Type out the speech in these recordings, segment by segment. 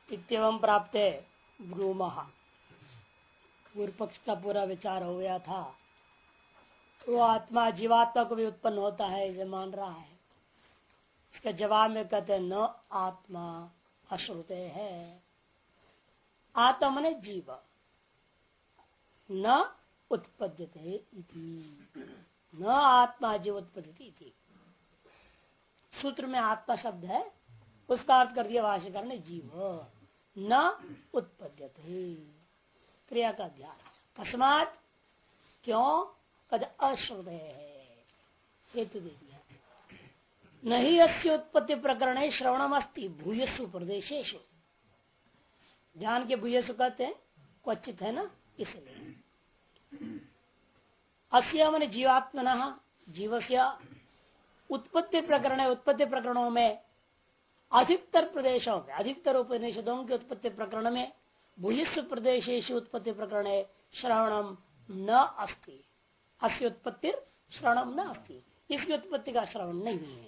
इत्यवं प्राप्ते ब्रूमः। पूर्व पक्ष का पूरा विचार हो गया था। वो आत्मा जीवात्मा को भी उत्पन्न होता है ये मान रहा है। इसके जवाब में कहते न आत्मा अश्रुते है। आत्मा मने जीव न उत्पद्यते इति। न आत्मा जीव उत्पद्यते इति। सूत्र में आत्मा शब्द है, उसका अर्थ कर दिया भाष्यकार ने जीव। न उत्पद्यते क्रिया का ध्यान। कस्मात क्यों कद अश्रुते है हेतु दे दिया। नहीं अस्य उत्पत्ति प्रकरण श्रवणम अस्ति भूयसु प्रदेशेषु। ध्यान के भूयसु कहते हैं क्वचित है ना, इसलिए अस्य मन जीवात्मन जीवस्य उत्पत्ति प्रकरण है। उत्पत्ति प्रकरणों में अधिकतर प्रदेशों में, अधिकतर उपनिषदों के उत्पत्ति प्रकरण में भूयस्व प्रदेशेषु उत्पत्ति प्रकरण है श्रवणम न अस्ति। अस्य उत्पत्ति श्रवणम न अस्ति, इसकी उत्पत्ति का श्रवण नहीं है।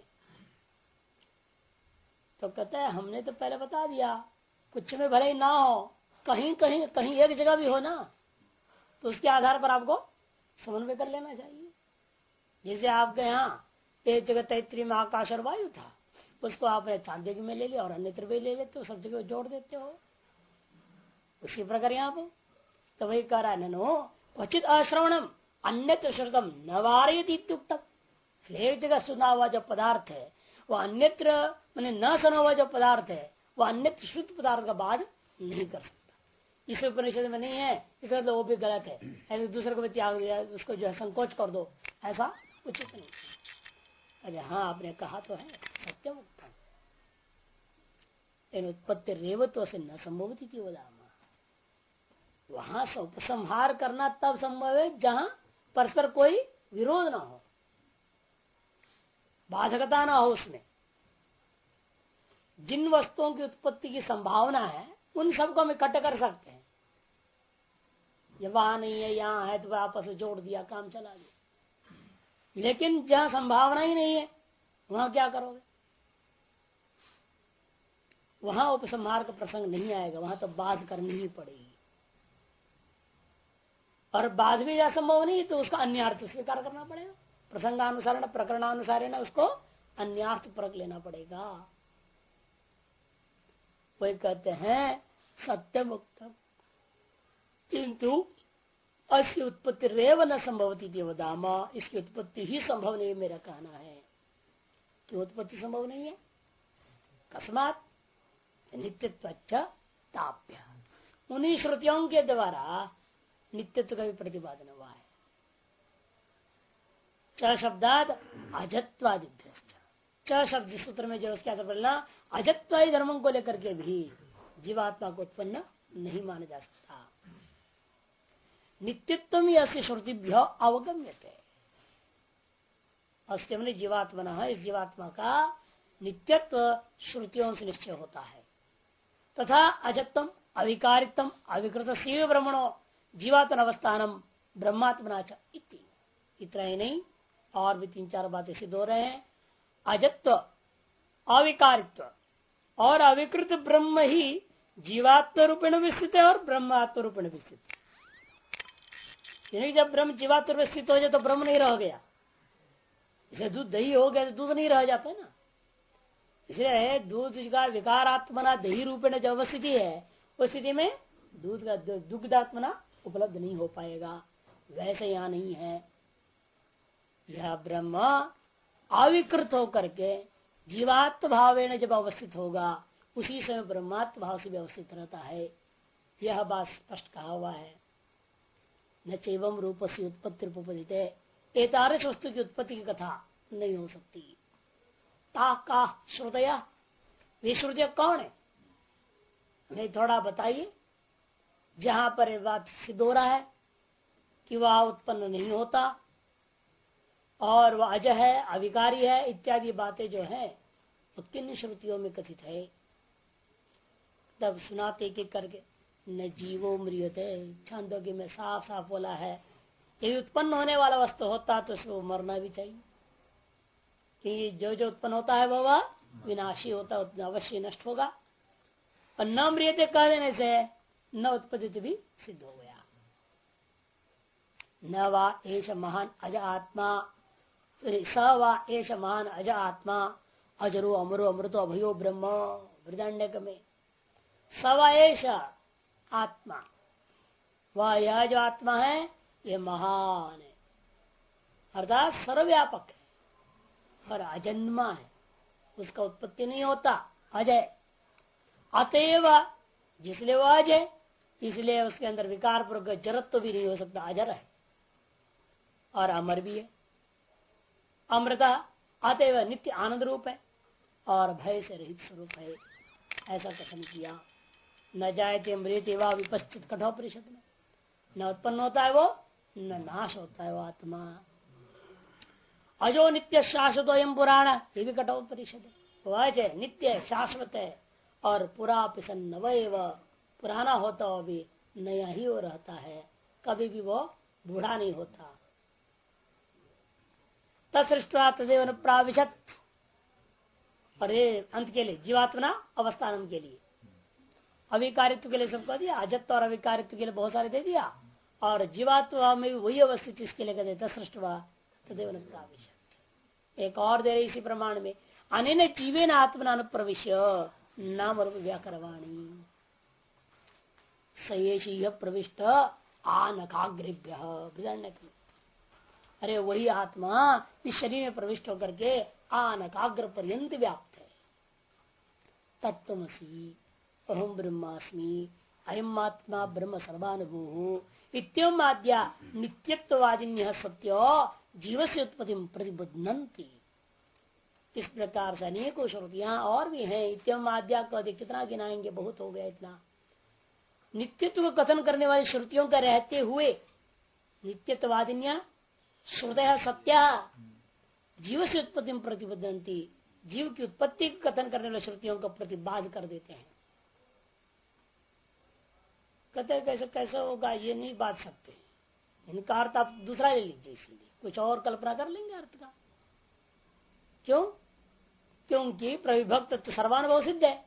तो कहता है हमने तो पहले बता दिया, कुछ में भले ही ना हो, कहीं कहीं कहीं एक जगह भी हो ना, तो उसके आधार पर आपको समन्वय कर लेना चाहिए। जैसे आपके यहाँ एक जगह तैतृय में आकाश और वायु था, उसको आपने चांदी में ले लिया और अन्यत्र भी ले लेते हो, सब जगह जोड़ देते हो। उसी प्रकार यहाँ पे तो वही कह रहा है नो क्वचित अश्रवणम अन्यत्र श्रुतम नवारयति इत्युक्तम। एक जगह सुना हुआ जो पदार्थ है वह अन्यत्र मैंने न सुना हुआ जो पदार्थ है वह अन्यत्र शुद्ध पदार्थ का बाध नहीं कर सकता। इस उपनिषद में नहीं है, इसका तो वो भी गलत है, ऐसे दूसरे को भी त्याग दिया, उसको जो है संकोच कर दो, ऐसा उचित नहीं। अरे हाँ आपने कहा तो है सत्यम उत्तम, इन उत्पत्ति रेवत्व से न संभवती थी वदामा। वहां से उपसंहार करना तब संभव है जहां परस्पर कोई विरोध ना हो, बाधकता ना हो। उसमें जिन वस्तुओं की उत्पत्ति की संभावना है उन सबको हम इकट्ठे कर सकते हैं। ये वहां नहीं है यहाँ है तो आपस में जोड़ दिया, काम चला दिया। लेकिन जहां संभावना ही नहीं है वहां क्या करोगे? वहां उपसंहार का प्रसंग नहीं आएगा, वहां तो बाध करनी ही पड़ेगी। और बाध भी असंभव नहीं तो उसका अन्यार्थ स्वीकार करना पड़ेगा। प्रसंगानुसार प्रकरणानुसार उसको अन्यार्थ परख लेना पड़ेगा। वही कहते हैं सत्यम उत्तम किंतु अस्य उत्पत्ति रेव न संभवती देवदामा। इसकी उत्पत्ति ही संभव नहीं, मेरा कहना है कि उत्पत्ति संभव नहीं है। कस्मात नित्यत्व ताप्य। उन्हीं श्रुतियों के द्वारा नित्यत्व का भी प्रतिपादन हुआ है। च शब्दाद अजत्वादिभ्य। च शब्द सूत्र में जो उसके आधार बोलना अजत्वादि धर्मों को लेकर के भी जीवात्मा को उत्पन्न नहीं माना जा सकता। नित्यत्व ऐसी श्रुतिभ्य अवगम्यते। अस्त्यमनि जीवात्मना, इस जीवात्मा का नित्यत्व श्रुतियों से निश्चय होता है। तथा अजत्तम अविकारित्तम अविकृत ब्रह्मणो जीवात्मन अवस्थानम ब्रह्मात्मना च इति। इतना ही नहीं और भी 3-4 बातें सिद्ध हो रहे हैं। अजत्व अविकारित्व और अविकृत ब्रह्म ही जीवात्म रूपेण विस्थित है और ब्रह्मात्म रूपेण विस्थित है। जब ब्रह्म जीवात्म रूप स्थित हो जाए तो ब्रह्म नहीं रह गया। इसे दूध दही हो गया तो दूध नहीं रह जाता है ना। इसलिए दूध का विकारात्मना दही रूपेण जो अवस्थिति है उस स्थिति में दूध का दुग्धात्मना उपलब्ध नहीं हो पाएगा। वैसे यहाँ नहीं है। यह ब्रह्म अविकृत होकर के जीवात्म भावेन जब अवस्थित होगा उसी समय ब्रह्मात्म भाव से भी अवस्थित रहता है। यह बात स्पष्ट कहा हुआ है। न चैवम रूप से उत्पत्ति रूपदिते। एतादृश वस्तु की उत्पत्ति की कथा नहीं हो सकती। ता का श्रुतया, वे श्रुतियां कौन है हमें थोड़ा बताइए। जहां पर यह बात सिद्ध हो रहा है कि वह उत्पन्न नहीं होता और वह अज है, अविकारी है, इत्यादि बातें जो है वो किन श्रुतियों में कथित है। तब सुनाते एक करके न जीवो मृत्यते। छांदोग्य में साफ साफ बोला है यदि उत्पन्न होने वाला वस्तु होता तो उसको मरना भी चाहिए, कि जो जो उत्पन्न होता है वह विनाशी होता है, अवश्य नष्ट होगा। और न म्रियते कह देने से न उत्पत्ति भी सिद्ध हो गया। न वा एष महान अज आत्मा, स वा एष महान अज आत्मा, अजरो अमरो अमृतो अभयो ब्रह्म। वृदारण्यक में सवा एष आत्मा, वह यह जो आत्मा है ये महान है, अर्थात सर्वव्यापक है और अजन्मा है, उसका उत्पत्ति नहीं होता, अजय। अतएव जिसलिए वह अजय, इसलिए उसके अंदर विकार पूर्वक जरत्व तो भी नहीं हो सकता, अजर है और अमर भी है। अमृता अतएव नित्य आनंद रूप है और भय से रहित स्वरूप है, ऐसा कथन किया। न जायते मृत व विपश्चित कठोपनिषद में, न उत्पन्न होता है वो, न नाश होता है वो आत्मा। अजो नित्य शाश्वत एवं पुराण, ये भी कठोपनिषद है। वह नित्य शाश्वत है और पुरा पिसन नवैव, पुराना होता हो भी नया ही वो रहता है, कभी भी वो बूढ़ा नहीं होता। तत्सृष्टा तदेव प्राविशत, और ये अंत के लिए जीवात्मना अवस्थान के लिए, अविकारित्व के लिए सबको दिया, अजत्व और अविकारित्व के लिए बहुत सारे दे दिया, और जीवात्मा में भी वही अवस्थित इसके लिए कहते तत्सृष्टा तदेव प्राविशत। एक और दे रहे इसी प्रमाण में, अनेन जीवेन आत्मना प्रविश्य नाम रूप व्याकरवाणी सयेशी प्रविष्ट आनकाग्रिभ्य। अरे वही आत्मा इस शरीर में प्रविष्ट होकर के आनकाग्र पर्यंत व्याप्त है। तत्त्वमसि अहम ब्रह्मास्मि अयम आत्मा ब्रह्म सर्वानुभू इत्यम आद्या नित्यत्ववादिन्यः सत्यो जीव से उत्पत्ति प्रतिबुद्धन्ति। इस प्रकार से अनेकों श्रुतियां और भी हैं। इत्यम आद्या को कितना गिनाएंगे, बहुत हो गया इतना। नित्यत्व को कथन करने वाली श्रुतियों का रहते हुए नित्यत्ववादिन्या श्रुतयः सत्या जीव से उत्पत्ति में प्रतिबद्धन्ति, जीव की उत्पत्ति को कथन करने वाली श्रुतियों को प्रतिबाध कर देते हैं। कहते कैसे कैसे होगा, ये नहीं बात सकते, इनका अर्थ आप दूसरा ले लीजिए, इसलिए कुछ और कल्पना कर लेंगे अर्थ का। क्यों? क्योंकि प्रविभक्त सर्वानुभव सिद्ध है।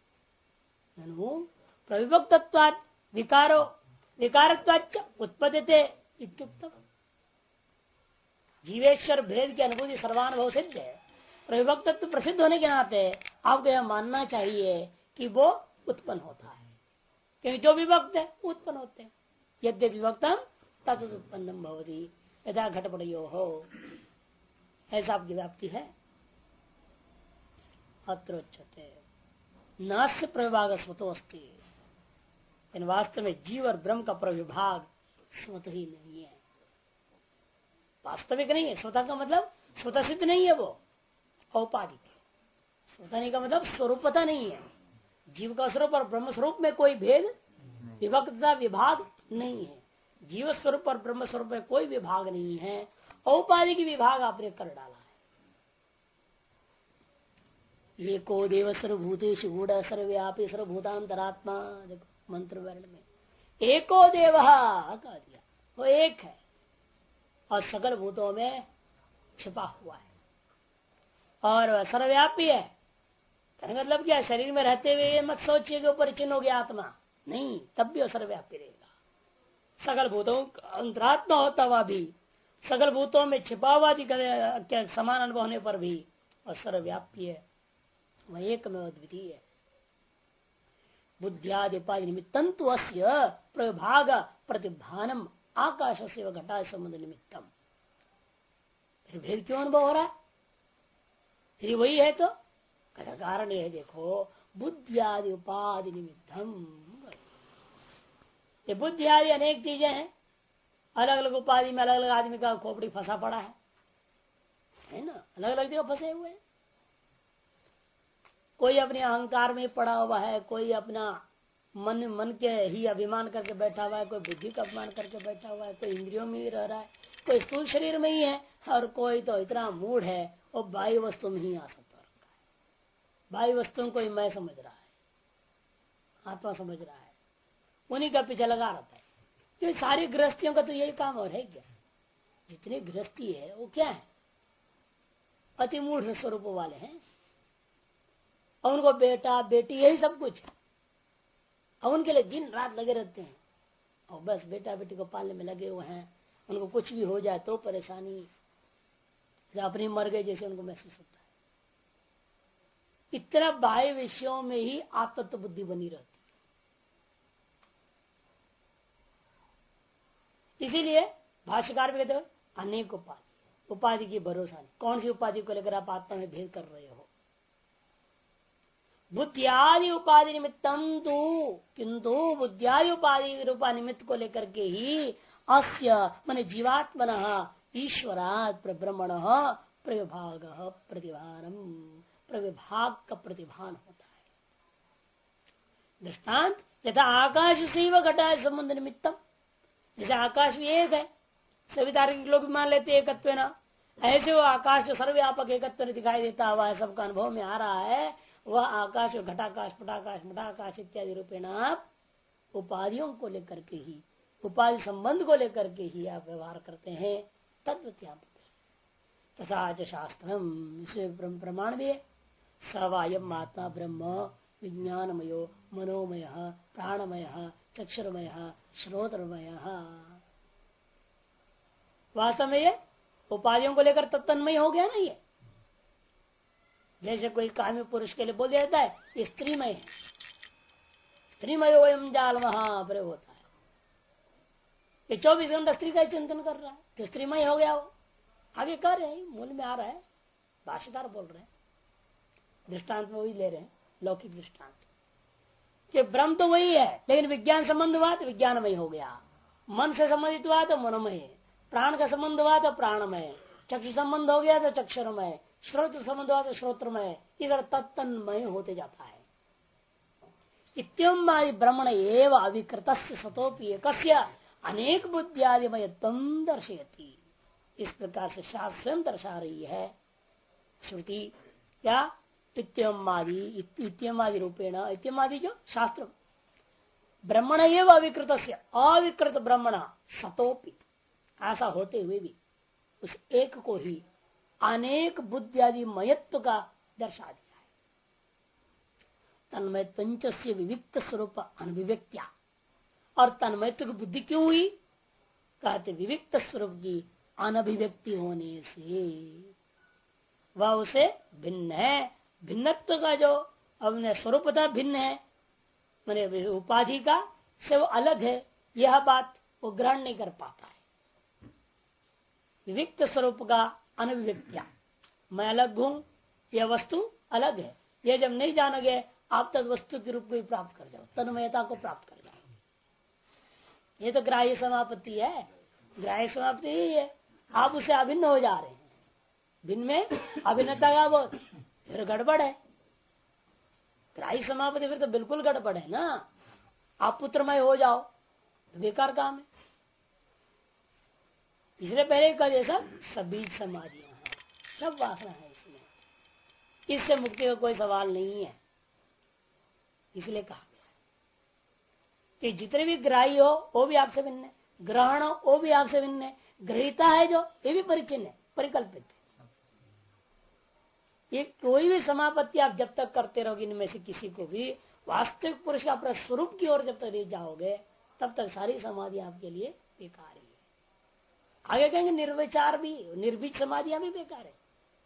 प्रविभक्तत्वात् विकारो विकारत्वाच्च उत्पद्यते इत्युक्तम्। जीवेश्वर भेद की अनुभूति सर्वानुभव सिद्ध है। प्रविभक्तत्व प्रसिद्ध होने के नाते आपको यह मानना चाहिए कि वो उत्पन्न होता है, क्योंकि जो विभक्त है उत्पन्न होते हैं। यद्य विभक्तम तद उत्पन्नम भवति यथा घटपटयो हो, ऐसा आपकी व्याप्ति है। अत्र उच्यते नास्य प्रविभाग स्वतो अस्ति, इन वास्तव में जीव और ब्रह्म का प्रविभाग स्वतः ही नहीं है, वास्तविक नहीं है। स्वतः का मतलब स्वतः सिद्ध नहीं है, वो औपाधिक है। स्वतः नहीं का मतलब स्वरूपता नहीं है। जीव का स्वरूप और ब्रह्म स्वरूप में कोई भेद विभक्तता विभाग नहीं है। जीव स्वरूप और ब्रह्म स्वरूप में कोई विभाग नहीं है, औपाधिक विभाग आपने कर डाला है। एको देव सर्वभूतेषु गूढ़ सर्वव्यापी सर्वभूतांतरात्मा, देखो मंत्र वर्ण में एको देव कह दिया, वो एक है और सकल भूतों में छिपा हुआ है और सर्वव्यापी है। मतलब क्या, शरीर में रहते हुए मत सोचिए कि परिचिन्न हो गया आत्मा, नहीं, तब भी सर्वव्यापी रहेगा। सकल भूतों अंतरात्मा होता हुआ भी, सकल भूतों में छिपा हुआ समान अनुभव होने पर भी और सर्वव्यापी है, वह एक में अद्वितीय है। बुद्धियादि उपाधि निमित्तं तु अस्य प्रभाग प्रतिभानम आकाश से घटा संबंध निमित्तम। फिर भेद क्यों अनुभव हो रहा है? फिर वही है तो कारण यह देखो, बुद्धियादि उपाधि निमित्तम। ये बुद्धि आदि अनेक चीजें हैं, अलग अलग उपाधि में अलग अलग आदमी का खोपड़ी फंसा पड़ा है ना, अलग अलग जगह फंसे हुए हैं। कोई अपने अहंकार में पड़ा हुआ है, कोई अपना मन के ही अभिमान करके बैठा हुआ है, कोई बुद्धि का अभिमान करके बैठा हुआ है, कोई इंद्रियों में ही रह रहा है, कोई स्थूल शरीर में ही है, और कोई तो इतना मूड है वो बाह्य वस्तु में ही आ सकता है। बाह्य वस्तुओं को ही मैं समझ रहा है, आत्मा समझ रहा है, उन्हीं का पीछे लगा रहता है। क्योंकि सारी गृहस्थियों का तो यही काम और है क्या, जितनी गृहस्थी है वो क्या है, अति मूढ़ स्वरूप वाले हैं, और उनको बेटा बेटी यही सब कुछ है। और उनके लिए दिन रात लगे रहते हैं और बस बेटा बेटी को पालने में लगे हुए हैं। उनको कुछ भी हो जाए तो परेशानी, अपनी मर गए जैसे उनको महसूस होता है। इतना बाह्य विषयों में ही आत्मत्व बुद्धि बनी रहती है। इसीलिए भाष्यकार भी कहते हैं अनेक उपाधि की भरोसा नहीं। कौन सी उपाधि को लेकर आप आत्मा में भेद कर रहे हो? बुद्धियादि उपाधि निमित्तम तो, किंतु बुद्धियादि उपाधि रूपा निमित्त को लेकर के ही अस्य माने जीवात्मन ईश्वरात् प्रब्रह्मण प्रविभाग प्रतिभानम, प्रविभाग का प्रतिभान होता है। दृष्टांत यथा आकाश से व घटा संबंध निमित्तम, जैसे आकाश भी एक है, सभी तार्किक लोग भी मान लेते एकत्व ना, ऐसे वो आकाश जो सर्वव्यापक एकत्व दिखाई देता हुआ है, सबका अनुभव में आ रहा है, वह आकाश घटाकाश पटाकाश मठाकाश इत्यादि रूपेण आप उपाधियों को लेकर के ही, उपाधि संबंध को लेकर के ही आप व्यवहार करते हैं। तद्वत्या तथा शास्त्रम प्रमाण भी है। सवायम आत्मा ब्रह्म विज्ञानमयो मनोमय प्राणमय चक्षुर्मय श्रोत्रमय। वास्तव में ये उपाधियों को लेकर तत्तन्मय हो गया ना। ये जैसे कोई काम्य पुरुष के लिए बोल देता है ये स्त्रीमय है, स्त्रीमय वयम जाल वहां प्रयोग होता है। ये 24 घंटा स्त्री का चिंतन कर रहा है तो स्त्रीमय हो गया। वो आगे कर रहे हैं, मूल में आ रहा है, भाष्यकार बोल रहे हैं, दृष्टांत में वही ले रहे हैं, लौकिक दृष्टांत कि ब्रह्म तो वही है, लेकिन विज्ञान संबंध हुआ तो विज्ञानमय हो गया, मन से संबंधित हुआ तो मनोमय, प्राण का संबंध हुआ तो प्राणमय, चक्षु संबंध हो गया तो चक्षुरमय, श्रोत संबंध हुआ तो श्रोत्रमय, इधर तत्तन्मय होते जाता है। इत्यम ब्रह्मण एव अविकृत सतोपि एकस्य अनेक बुद्धियादिमय तम दर्शयति। इस प्रकार से शास्त्र स्वयं दर्शा रही है श्रुति या इत्यमादि रूपेण, इत्यमादि जो शास्त्र ब्रह्मण एव अविकृत अविकृत ब्रह्मण सतोपि, ऐसा होते हुए भी उस एक को ही अनेक बुद्धियादि मयत्व का दर्शा दिया है। तन्मय पंचस्य विविक्त स्वरूप अनभिव्यक्त्या, और तन्मयत्व की बुद्धि क्यों हुई? कहते विविक्त स्वरूप की अनभिव्यक्ति होने से वह उसे भिन्न है। भिन्नत्व का जो अपने स्वरूप था भिन्न है, मैंने उपाधि का से वो अलग है, यह बात वो ग्रहण नहीं कर पाता है। विविक्त स्वरूप का अनभिव्यक्त्या, मैं अलग हूं, यह वस्तु अलग है, यह जब नहीं जानोगे आप तक वस्तु के रूप को ही प्राप्त कर जाओ, तन्मयता को प्राप्त कर जाओ। ये तो ग्राह्य समापत्ति है, ग्राह्य समाप्ति यही है, आप उसे अभिन्न हो जा रहे हैं। भिन्न में अभिन्नता का बोध, फिर गड़बड़ है। ग्राह्य समापत्ति फिर तो बिल्कुल गड़बड़ है ना। आप पुत्रमय हो जाओ तो बेकार काम है। इसलिए पहले कहा जैसा सभी समाधियां हैं, सब वासना है इसमें, इससे मुक्ति का कोई सवाल नहीं है। इसलिए कहा गया कि जितने भी ग्राही हो वो भी आपसे भिन्न है, ग्रहण हो वो भी आपसे भिन्न है, ग्रहिता है जो ये भी परिचिन्न है, परिकल्पित है। ये कोई भी समापत्ति आप जब तक करते रहोगे इनमें से किसी को भी वास्तविक पुरुष का अपने स्वरूप की ओर जब तक नहीं जाओगे तब तक सारी समाधि आपके लिए बेकार ही है। आगे कहेंगे निर्विचार भी, निर्भीक समाधियां भी बेकार है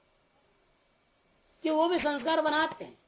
कि वो भी संस्कार बनाते हैं,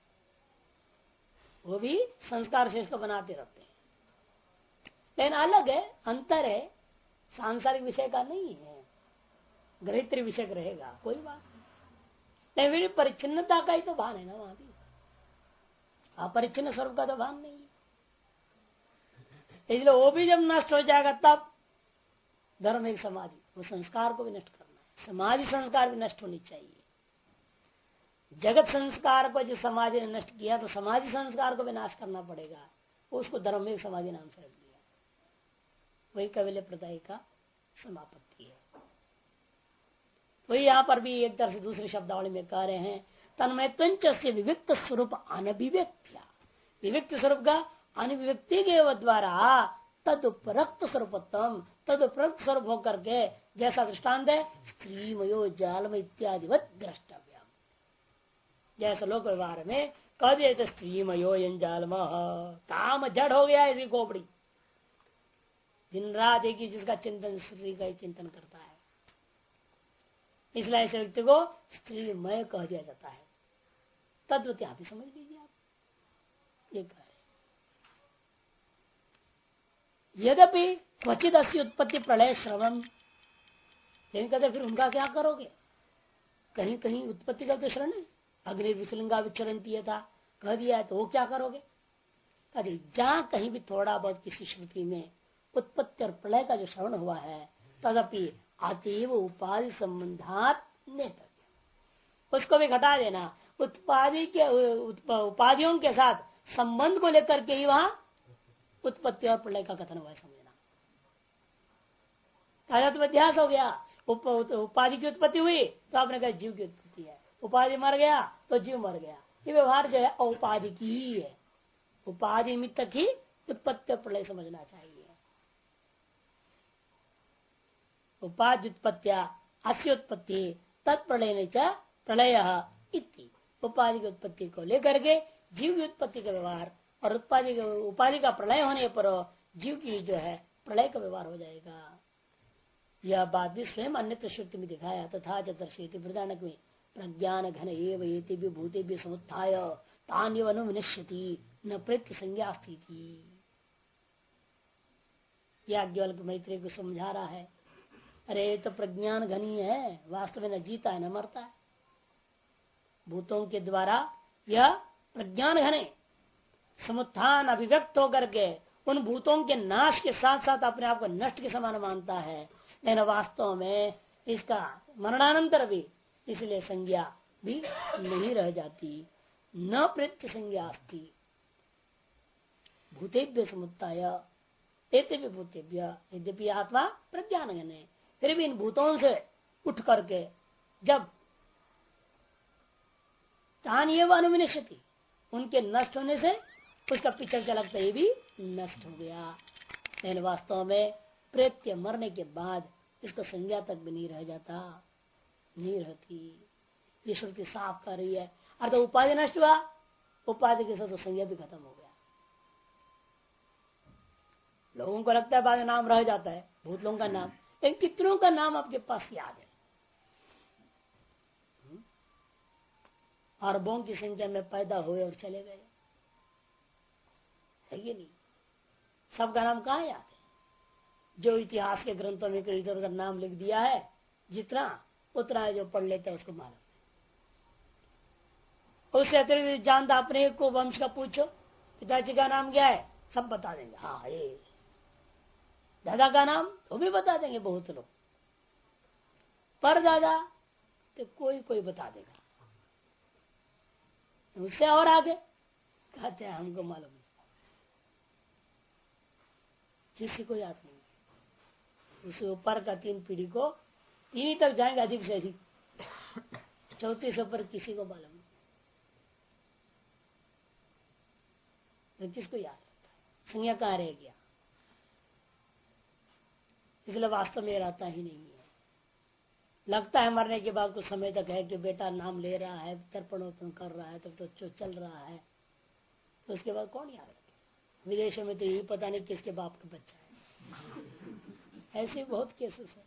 वो भी संस्कार शेष को बनाते रहते हैं, लेकिन अलग है, अंतर है, सांसारिक विषय का नहीं है, ग्रहित्र विषय रहेगा, कोई बात नहीं। फिर परिचिन्नता का ही तो भान है ना, वहां भी अपरिचिन्न स्वरूप का तो भान नहीं है। इसलिए वो भी जब नष्ट हो जाएगा तब धर्म एक समाधि, वो संस्कार को भी नष्ट करना है, समाधि संस्कार भी नष्ट होनी चाहिए। जगत संस्कार को जो समाधि ने नष्ट किया तो समाधि संस्कार को भी नाश करना पड़ेगा, उसको धर्म में समाधि नाम से रख दिया। वही कविल्य प्रदाय का समापत्ति है। वही यहाँ पर भी एक तरह से दूसरे शब्दावली में कह रहे हैं तन्मयत्वंच से विविक्त स्वरूप अनभिव्यक्त्या, विविक्त स्वरूप का अनभिव्यक्ति के द्वारा तदुपरक्त स्वरूपत्म, तदुपरक्त स्वरूप होकर के जैसा दृष्टांत है स्त्रीमयो जालम इत्यादि द्रष्टव्य, जैसे लोक व्यवहार में कह दिया तो स्त्री मयो जंजाल काम जड़ हो गया इसकी खोपड़ी। दिन रात एक ही जिसका चिंतन स्त्री का ही चिंतन करता है, इसलिए ऐसे व्यक्ति को स्त्रीमय कह दिया जाता है। तद्वत आप ही समझ लीजिए। आप ये कह रहे यद्यपि क्वचित अस्सी उत्पत्ति प्रलय श्रवण, लेकिन कहते फिर उनका क्या करोगे? कहीं कहीं उत्पत्ति का तो श्रवण है, अग्नि विचलिंगा विचरंती था कह दिया है, तो वो क्या करोगे? कहते जहां कहीं भी थोड़ा बहुत किसी श्रुति में उत्पत्ति और प्रलय का जो श्रवण हुआ है, तदपि अतीव उपाधि संबंधात नेतव्य, उसको भी घटा देना। उपाधियों के साथ संबंध को लेकर के ही वहां उत्पत्ति और प्रलय का कथन हुआ है, समझना। अध्यास हो गया, उपाधि की उत्पत्ति हुई तो आपने कहा जीव की उत्पत्ति है, उपाधि मर गया तो जीव मर गया। ये व्यवहार जो है औपाधि की ही है, उपाधि निमित्त तक ही उत्पत्ति और प्रलय समझना चाहिए। उपाधि उत्पत्तिया अस्य उत्पत्ति तत्प्रलय प्रलय इति, उपाधि की उत्पत्ति को लेकर के जीव की उत्पत्ति का व्यवहार और उपाधि का प्रलय होने पर जीव की जो है प्रलय का व्यवहार हो जाएगा। यह बात भी स्वयं अन्य श्रुति में दिखाया। तथा दर्शयति वृदानक में प्रज्ञान घन एवं भूते समुत्थाय तान्यव अनुविनश्यति न प्रत्य संज्ञा स्थिति। याज्ञवल्क्य मैत्री को समझा रहा है, अरे तो प्रज्ञान घनी है, वास्तव में न जीता है न मरता है। भूतों के द्वारा यह प्रज्ञान घने समुत्थान अभिव्यक्त होकर के उन भूतों के नाश के साथ साथ अपने आप को नष्ट के समान मानता है, लेकिन वास्तव में इसका मरणानंतर भी इसलिए संज्ञा भी नहीं रह जाती। न प्रत्य संज्ञा अस्ति भूतेभ्य समुत्थाय एतेभ्य भूतेभ्य, यद्यपि आत्मा प्रज्ञान घने फिर भी इन भूतों से उठ करके जब तान्येव अनुविनश्यति, उनके नष्ट होने से उसका पीछे लगता है, ये भी नष्ट हो गया। लेकिन वास्तव में प्रेत्य मरने के बाद इसको संज्ञा तक भी नहीं रह जाता, नहीं रहती। ये श्रुति साफ कर रही है। अर्थात उपाधि नष्ट हुआ, उपाधि के साथ तो संज्ञा भी खत्म हो गया। लोगों को लगता है बाद में नाम रह जाता है, भूत लोगों का नाम, लेकिन कितनों का नाम आपके पास याद है? अरबों की संख्या में पैदा हुए और चले गए, है ये नहीं? सबका नाम कहाँ याद है? जो इतिहास के ग्रंथों में इधर उधर नाम लिख दिया है, जितना उतना जो पढ़ लेते हैं उसको मालूम। उससे अतिरिक्त जानता अपने को वंश का पूछो, पिताजी का नाम क्या है, सब बता देंगे। हाँ ये दादा का नाम वो भी बता देंगे बहुत लोग, पर दादा तो कोई कोई बता देगा। उससे और आगे कहते हैं हमको मालूम नहीं, किसी को याद नहीं। उससे ऊपर का 3 पीढ़ी को 3 तक जाएंगे अधिक से अधिक, 34 से ऊपर किसी को मालूम नहीं। किसको याद रहता है? संज्ञा कहाँ रह गया? इसलिए वास्तव में रहता ही नहीं है। लगता है मरने के बाद कुछ समय तक है कि बेटा नाम ले रहा है, तर्पण वर्पण कर रहा है, तब तो चल रहा है, तो उसके बाद कौन याद रखे? विदेशों में तो यही पता नहीं किसके बाप का बच्चा है। ऐसे बहुत केसेस है,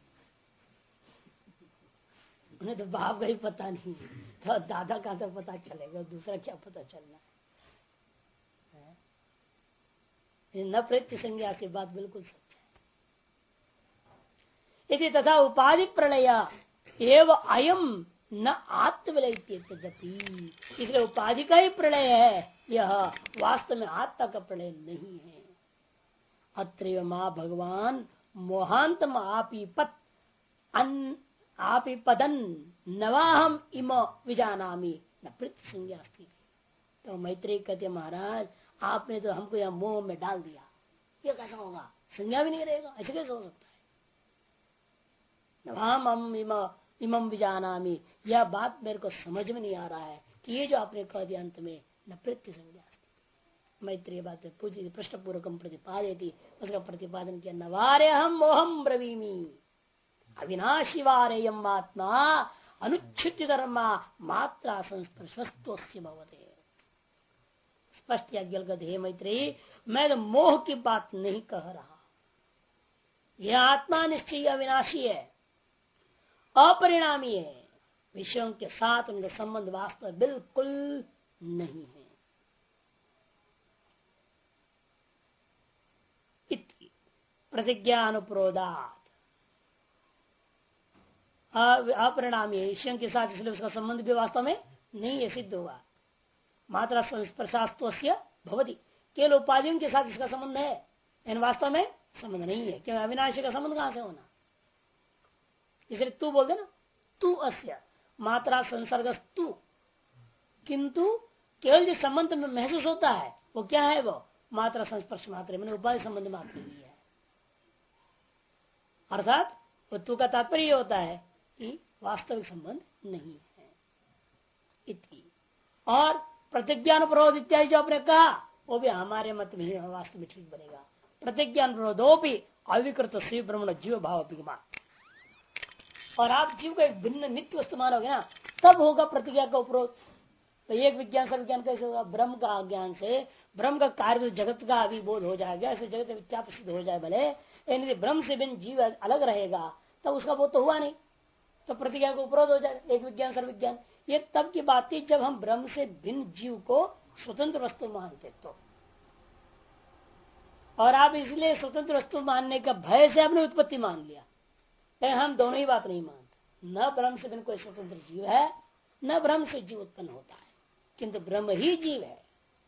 उन्हें तो बाप का ही पता नहीं, तो दादा का तो पता चलेगा, दूसरा क्या पता चलना है? न प्रत्य संज्ञा की बात बिल्कुल सच है। यदि तथा उपाधि प्रलय एवं अयम न आत्मविलय, इसलिए उपाधि का ही प्रलय है, यह वास्तव में आत्मा का प्रलय नहीं है। अत्रैव मां भगवान मोहांतम आपी पदन नवाहम इम विजानामी न प्रत्य संज्ञा स्थिति। तो मैत्री कहते महाराज आपने तो हमको यह मोह में डाल दिया, ये कैसा होगा? संज्ञा भी नहीं रहेगा, ऐसे कैसे हो सकता है? नवाहम इमम विजानामी, यह बात मेरे को समझ में नहीं आ रहा है कि ये जो आपने कह दिया अंत में न प्रत्य संज्ञा। मैत्री बात पूछी पृष्ठपूर्वकम प्रतिपादयति, उसका प्रतिपादन किया। नवारे हम मोहम ब्रवीमी अविनाशी वारेयम आत्मा अनुच्छित धर्मा मात्रा संस्पर्शस्तोस्य भवते। स्पष्ट याज्ञवल्क्य हे मैत्रेयी, मैं तो मोह की बात नहीं कह रहा। यह आत्मा निश्चय अविनाशी है, अपरिणामी है, विषयों के साथ उनका संबंध वास्तव बिल्कुल नहीं है। प्रतिज्ञा अनुप्रोदात अपरिणामी है, विषयों के साथ, इसलिए उसका संबंध भी वास्तव में नहीं है, सिद्ध हुआ। मात्रा स्पर्शास्तु भवति, केवल उपाधियों के साथ इसका संबंध है, इन वास्तव में संबंध नहीं है। क्यों? अविनाशी का संबंध कहां से होना? इसलिए तू बोल दे ना, तू अस्य मात्रा संसर्ग तू, किंतु केवल जो संबंध में महसूस होता है वो क्या है? वो मात्रा संस्पर्श मात्र, मैंने उपाधि संबंध मात्र ही है। अर्थात वो तू का तात्पर्य होता है कि वास्तविक संबंध नहीं है। इतनी और प्रतिज्ञानुप्रोध इत्यादि जो आपने कहा वो भी हमारे मत में ही वास्तव में ठीक बनेगा। प्रतिज्ञानुप्रोधोपि अविकृत से ब्रह्मण जीव भाव अभिमान, और आप जीव का एक भिन्न नित्य वस्तु मानोगे ना, तब होगा प्रतिज्ञा का उपरोध। तो एक विज्ञान सब विज्ञान कैसे होगा? ब्रह्म का ज्ञान से ब्रह्म का कार्य जगत का अभिबोध हो जाएगा, ऐसे जगत मिथ्या सिद्ध हो जाए भले, यदि ब्रह्म से बिन जीव अलग रहेगा तब उसका बोध तो हुआ नहीं, तो प्रतिज्ञा का उपरोध हो जाए। एक विज्ञान सर्व विज्ञान, ये तब की बात थी जब हम ब्रह्म से भिन्न जीव को स्वतंत्र वस्तु मानते तो। और आप इसलिए स्वतंत्र वस्तु मानने का भय से आपने उत्पत्ति मान लिया, लेकिन हम दोनों ही बात नहीं मानते। न ब्रह्म से भिन्न कोई स्वतंत्र जीव है, न ब्रह्म से जीव उत्पन्न होता है, किंतु ब्रह्म ही जीव है,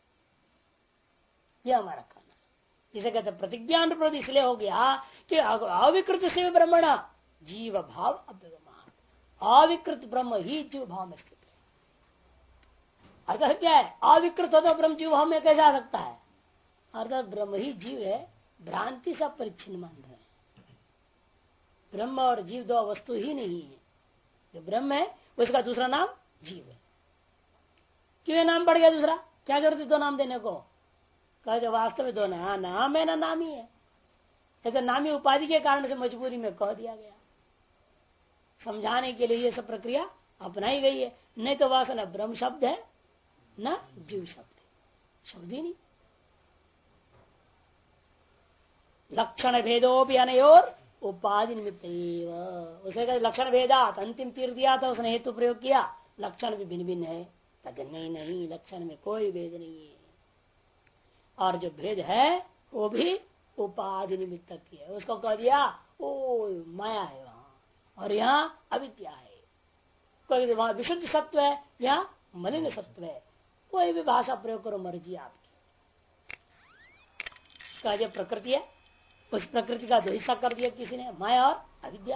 यह हमारा कहना है। जिसे कहते प्रतिज्ञा अनुप्रोध इसलिए हो गया कि अविकृत से ब्रह्मण जीव भाव अव्यवमान, अविकृत ब्रह्म ही जीव भाव में स्थित है। अर्थात क्या है? अविकृत हो तो ब्रह्म जीव भाव में कैसे आ सकता है? अर्थात ब्रह्म ही जीव है, भ्रांति से परिच्छिन्न मान रहे हैं। ब्रह्म और जीव दो वस्तु ही नहीं है। जो ब्रह्म है उसका दूसरा नाम जीव है। क्यों नाम पड़ गया दूसरा? क्या जरूरत है दो नाम देने को? कहा वास्तव में दो नाम है ना नाम ही है, लेकिन नामी उपाधि के कारण से मजबूरी में कह दिया गया, समझाने के लिए ये सब प्रक्रिया अपनाई गई है। नहीं तो वासना ब्रह्म शब्द है न जीव शब्द है, शब्द ही नहीं। लक्षण भेदो भी अनयोर उपाधि निमित्त, उसे कहते लक्षण भेदात, अंतिम तीर दिया था उसने, हेतु प्रयोग किया, लक्षण भी भिन्न भिन्न है। नहीं, लक्षण में कोई भेद नहीं है, और जो भेद है वो भी उपाधि निमित्त की है। उसको कह दिया ओ माया है वहां, और यहाँ अविद्या है। कोई वहां विशुद्ध सत्व है, यहाँ मलिन सत्व है। कोई भी भाषा प्रयोग करो, मर्जी आपकी। का जो प्रकृति है उस प्रकृति का दो हिस्सा कर दिया किसी ने, माया और अविद्या।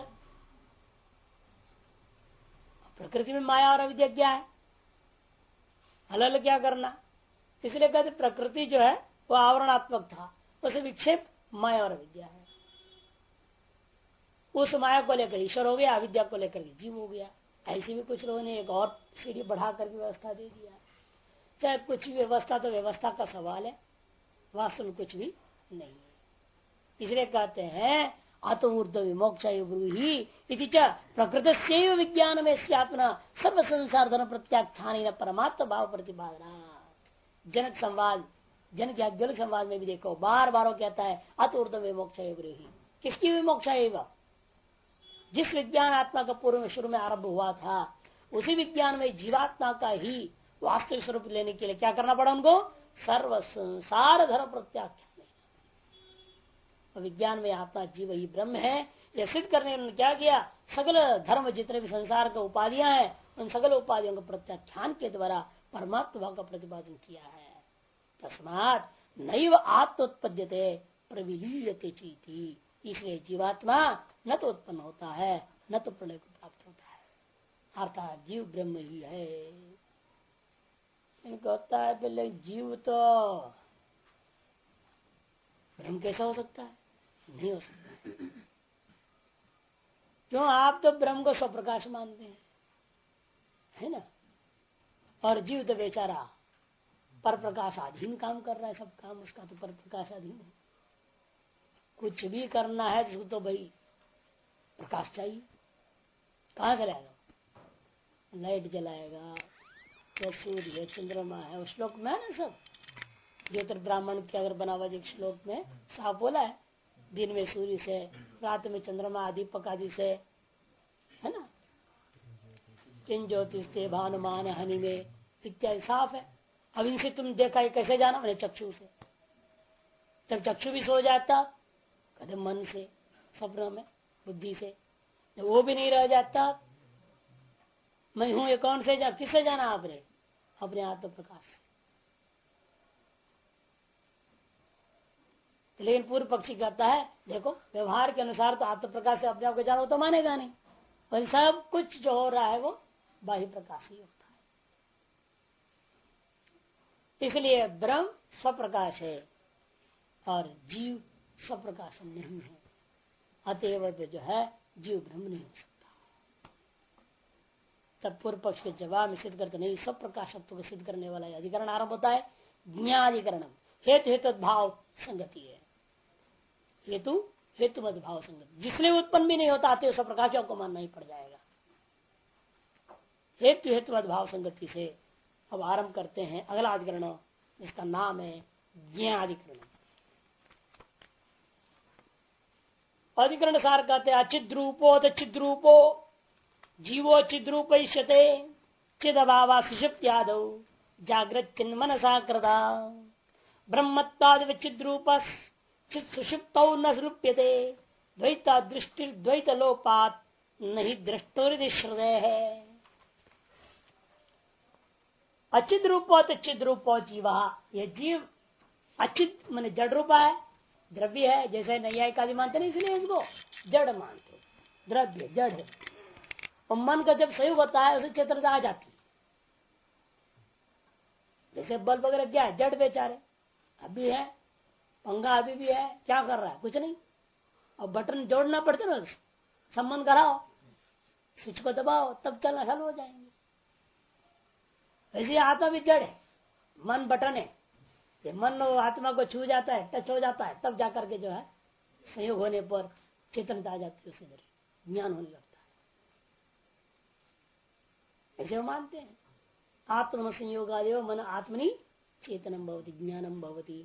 प्रकृति में माया और अविद्या क्या है? अलग अलग क्या करना? इसलिए कहते प्रकृति जो है वो आवरणात्मक था, उसे विक्षेप माया और अविद्या है। उस माया को लेकर ईश्वर हो गया, अविद्या को लेकर जीव हो गया। ऐसी भी कुछ लोगों ने एक और सीढ़ी बढ़ा करके व्यवस्था दे दिया। चाहे कुछ भी व्यवस्था, तो व्यवस्था का सवाल है, वास्तव में कुछ भी नहीं है। इसलिए कहते हैं अतो ऊर्ध्व विमोक्ष प्रकृत से विज्ञान में अपना सर्व संसार धर्म प्रत्याख्यान परमात्म भाव प्रतिपादना। जनक संवाद, जनक याज्ञवल्क्य संवाद में भी देखो बार बार वो कहता है अत ऊर्ध्व विमोक्ष। किसकी विमोक्षा है? जिस विज्ञान आत्मा का पूर्व में शुरू में आरंभ हुआ था, उसी विज्ञान में जीवात्मा का ही वास्तविक स्वरूप लेने के लिए क्या करना पड़ा उनको? सर्व संसार धर्म प्रत्याख्यान। विज्ञान में आत्मा जीव ही ब्रह्म है, यह सिद्ध करने उन्होंने क्या किया? सकल धर्म जितने भी संसार का उपाधियां हैं, उन सकल उपाधियों का प्रत्याख्यान के द्वारा परमात्मा भाव का प्रतिपादन किया है। तस्मात् नैव आत्मोत्पद्यते प्रविलीयते चेति, इसलिए जीवात्मा न तो उत्पन्न होता है न तो प्रलय को प्राप्त होता है। अर्थात जीव ब्रह्म ही है। इनको होता है पहले जीव तो ब्रह्म कैसा हो सकता है? नहीं हो सकता। क्यों? आप तो ब्रह्म को स्वप्रकाश मानते हैं, है ना? और जीव तो बेचारा पर प्रकाशाधीन काम कर रहा है, सब काम उसका तो पर प्रकाशाधीन है। कुछ भी करना है जिसको तो भाई प्रकाश चाहिए। कहाँ से लाएगा? लाइट जलाएगा, तो सूर्य है, चंद्रमा है, उस श्लोक में है ना सब। ज्योतिर्ब्राह्मण के अगर बना हुआ एक श्लोक में साफ बोला है, दिन में सूर्य से, रात में चंद्रमा दीपक आदि से, है ना, किन ज्योतिष से भानुमान हनि में इत्यादि साफ है। अब इनसे तुम देखा ये कैसे जाना, मैंने चक्षु से। जब चक्षु भी सो जाता कहते मन से, स्वप्न में बुद्धि से, जब वो भी नहीं रह जाता, मैं हूं ये कौन से किससे जाना आपने, अपने आत्म प्रकाश से। लेकिन पूर्व पक्षी कहता है देखो व्यवहार के अनुसार तो आत्म प्रकाश से अपने आप को जानो तो मानेगा नहीं, पर सब कुछ जो हो रहा है वो बाह्य प्रकाश ही होता है। इसलिए ब्रह्म स्वप्रकाश है और जीव स्वप्रकाश नहीं है, अतएव जो है जीव ब्रह्म नहीं हो सकता। तब पूर्व पक्ष के जवाब में सिद्ध करते नहीं, स्वप्रकाशत्व को सिद्ध करने वाला अधिकरण आरंभ होता है ज्ञानाधिकरण। हेतु हेतु भाव संगति है, हेतु हेतु मत भाव संगति, जिसने उत्पन्न भी नहीं होता अतएव स्वप्रकाशों को मानना ही पड़ जाएगा। हेतु हेतु मत भाव संगति से अब आरंभ करते हैं अगला अधिकरण, जिसका नाम है ज्ञानाधिकरण। अधिकरण सार कहते हैं अचिद्रूपो तो चिद्रूपो जीवो चिद्रूपयिष्यते चिद अभावा सुषुप्त्यादौ जागृत चिन्मनसा कृता ब्रह्मत्वाद विचिद्रूप चित् सुषुप्तौ न रूप्यते द्वैत दृष्टि द्वैत लोपात नहीं दृष्टोरिति श्रदय है। अचिद रूपो तो चिद रूपो जीवा, यह जीव अचित माने जड़ रूपा है, द्रव्य है, जैसे नैयायिक आदि मानते नहीं, इसलिए इसको जड़ मानते, द्रव्य जड़ है। और मन का जब सहयोग होता है उसे चेतनता आ जाती है। जैसे बल्ब वगैरह क्या है, जड़ बेचारे अभी है, पंखा अभी भी है, क्या कर रहा है, कुछ नहीं। और बटन जोड़ना पड़ता ना, संबंध कराओ, स्विच को दबाओ, तब चलना चालू हो जाएंगे। वैसे आत्मा भी जड़ है, मन बटन है, ये मन आत्मा को छू जाता है, टच हो जाता है, तब जाकर के जो है संयोग होने पर चेतनता आ जाती है, उसे ज्ञान होने लगता है। ऐसे वो मानते हैं आत्म संयोगादेव मन आत्मनि चेतनम भवति ज्ञानम भवति।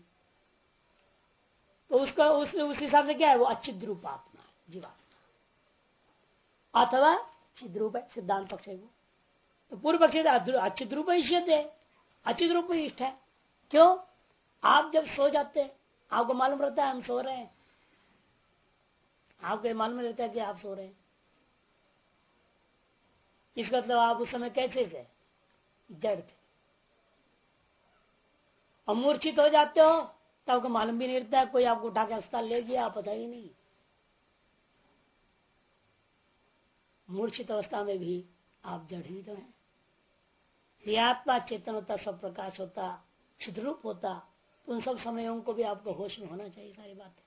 तो उसका उस हिसाब से क्या है, वो अचिद रूप आत्मा है, जीवात्मा अथवा चिद रूप है, सिद्धांत पक्ष है वो। तो पूर्व पक्ष अचिद रूप इष्यते है, अचिद रूप इष्ट है। क्यों? आप जब सो जाते हैं आपको मालूम रहता है हम सो रहे हैं, आपको मालूम रहता है कि आप सो रहे हैं। इसका मतलब आप उस समय कैसे थे, जड़ थे। और मूर्छित हो जाते हो तो आपको मालूम भी नहीं रहता है, कोई आपको उठा के अस्पताल ले गया, आप पता ही नहीं। मूर्छित अवस्था में भी आप जड़ ही तो हैं। आत्मा चेतन होता, सब प्रकाश होता, छिद्रूप होता, तो उन सब समयों को भी आपको होश में होना चाहिए सारी बातें।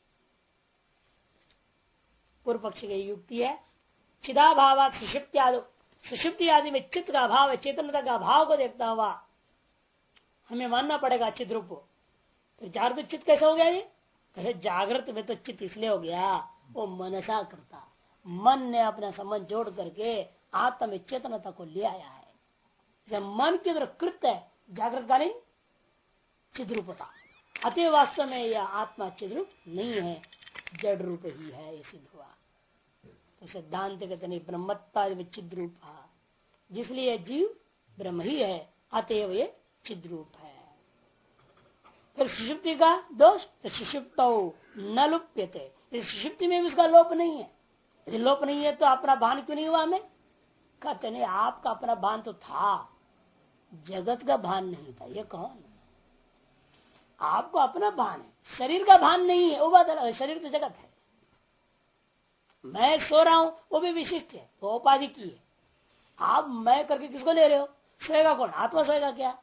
पूर्व पक्ष की युक्ति है चिदाभाव सुषुप्ति आदि में चित्त का अभाव है, चेतनता का अभाव को देखता हुआ हमें मानना पड़ेगा चिद रूप। तो जागृत चित्त कैसे हो गया ये, कैसे जागृत में तो चित्त इसलिए हो गया वो मनसा करता, मन ने अपना संबंध जोड़ करके आत्मा में चेतनता को ले आया है। जब मन की तरफ कृत है जागृतकालीन चिद्रूपता, अतः वास्तव में यह आत्मा चिद्रूप नहीं है, जड़ रूप ही है, ये सिद्ध हुआ। तो सिद्धांत कहते नहीं ब्रह्मत्ता चिद्रूप, जिसलिए जीव ब्रह्म ही है, अतएव ये चिद्रूप है। फिर सुषुप्ति का दोष, तो सुषुप्त न लुप्यते, इस सुषुप्ति में भी उसका लोप नहीं है। यदि लोप नहीं है तो अपना भान क्यों नहीं हुआ हमें? कहते नहीं आपका अपना भान तो था, जगत का भान नहीं था। ये कौन? आपको अपना भान है, शरीर का भान नहीं है, वो बात अलग। शरीर तो जगत है, मैं सो रहा हूं वो भी विशिष्ट है, वो उपाधि की है। आप मैं करके किसको ले रहे हो? सोएगा कौन? आत्मा सोएगा क्या?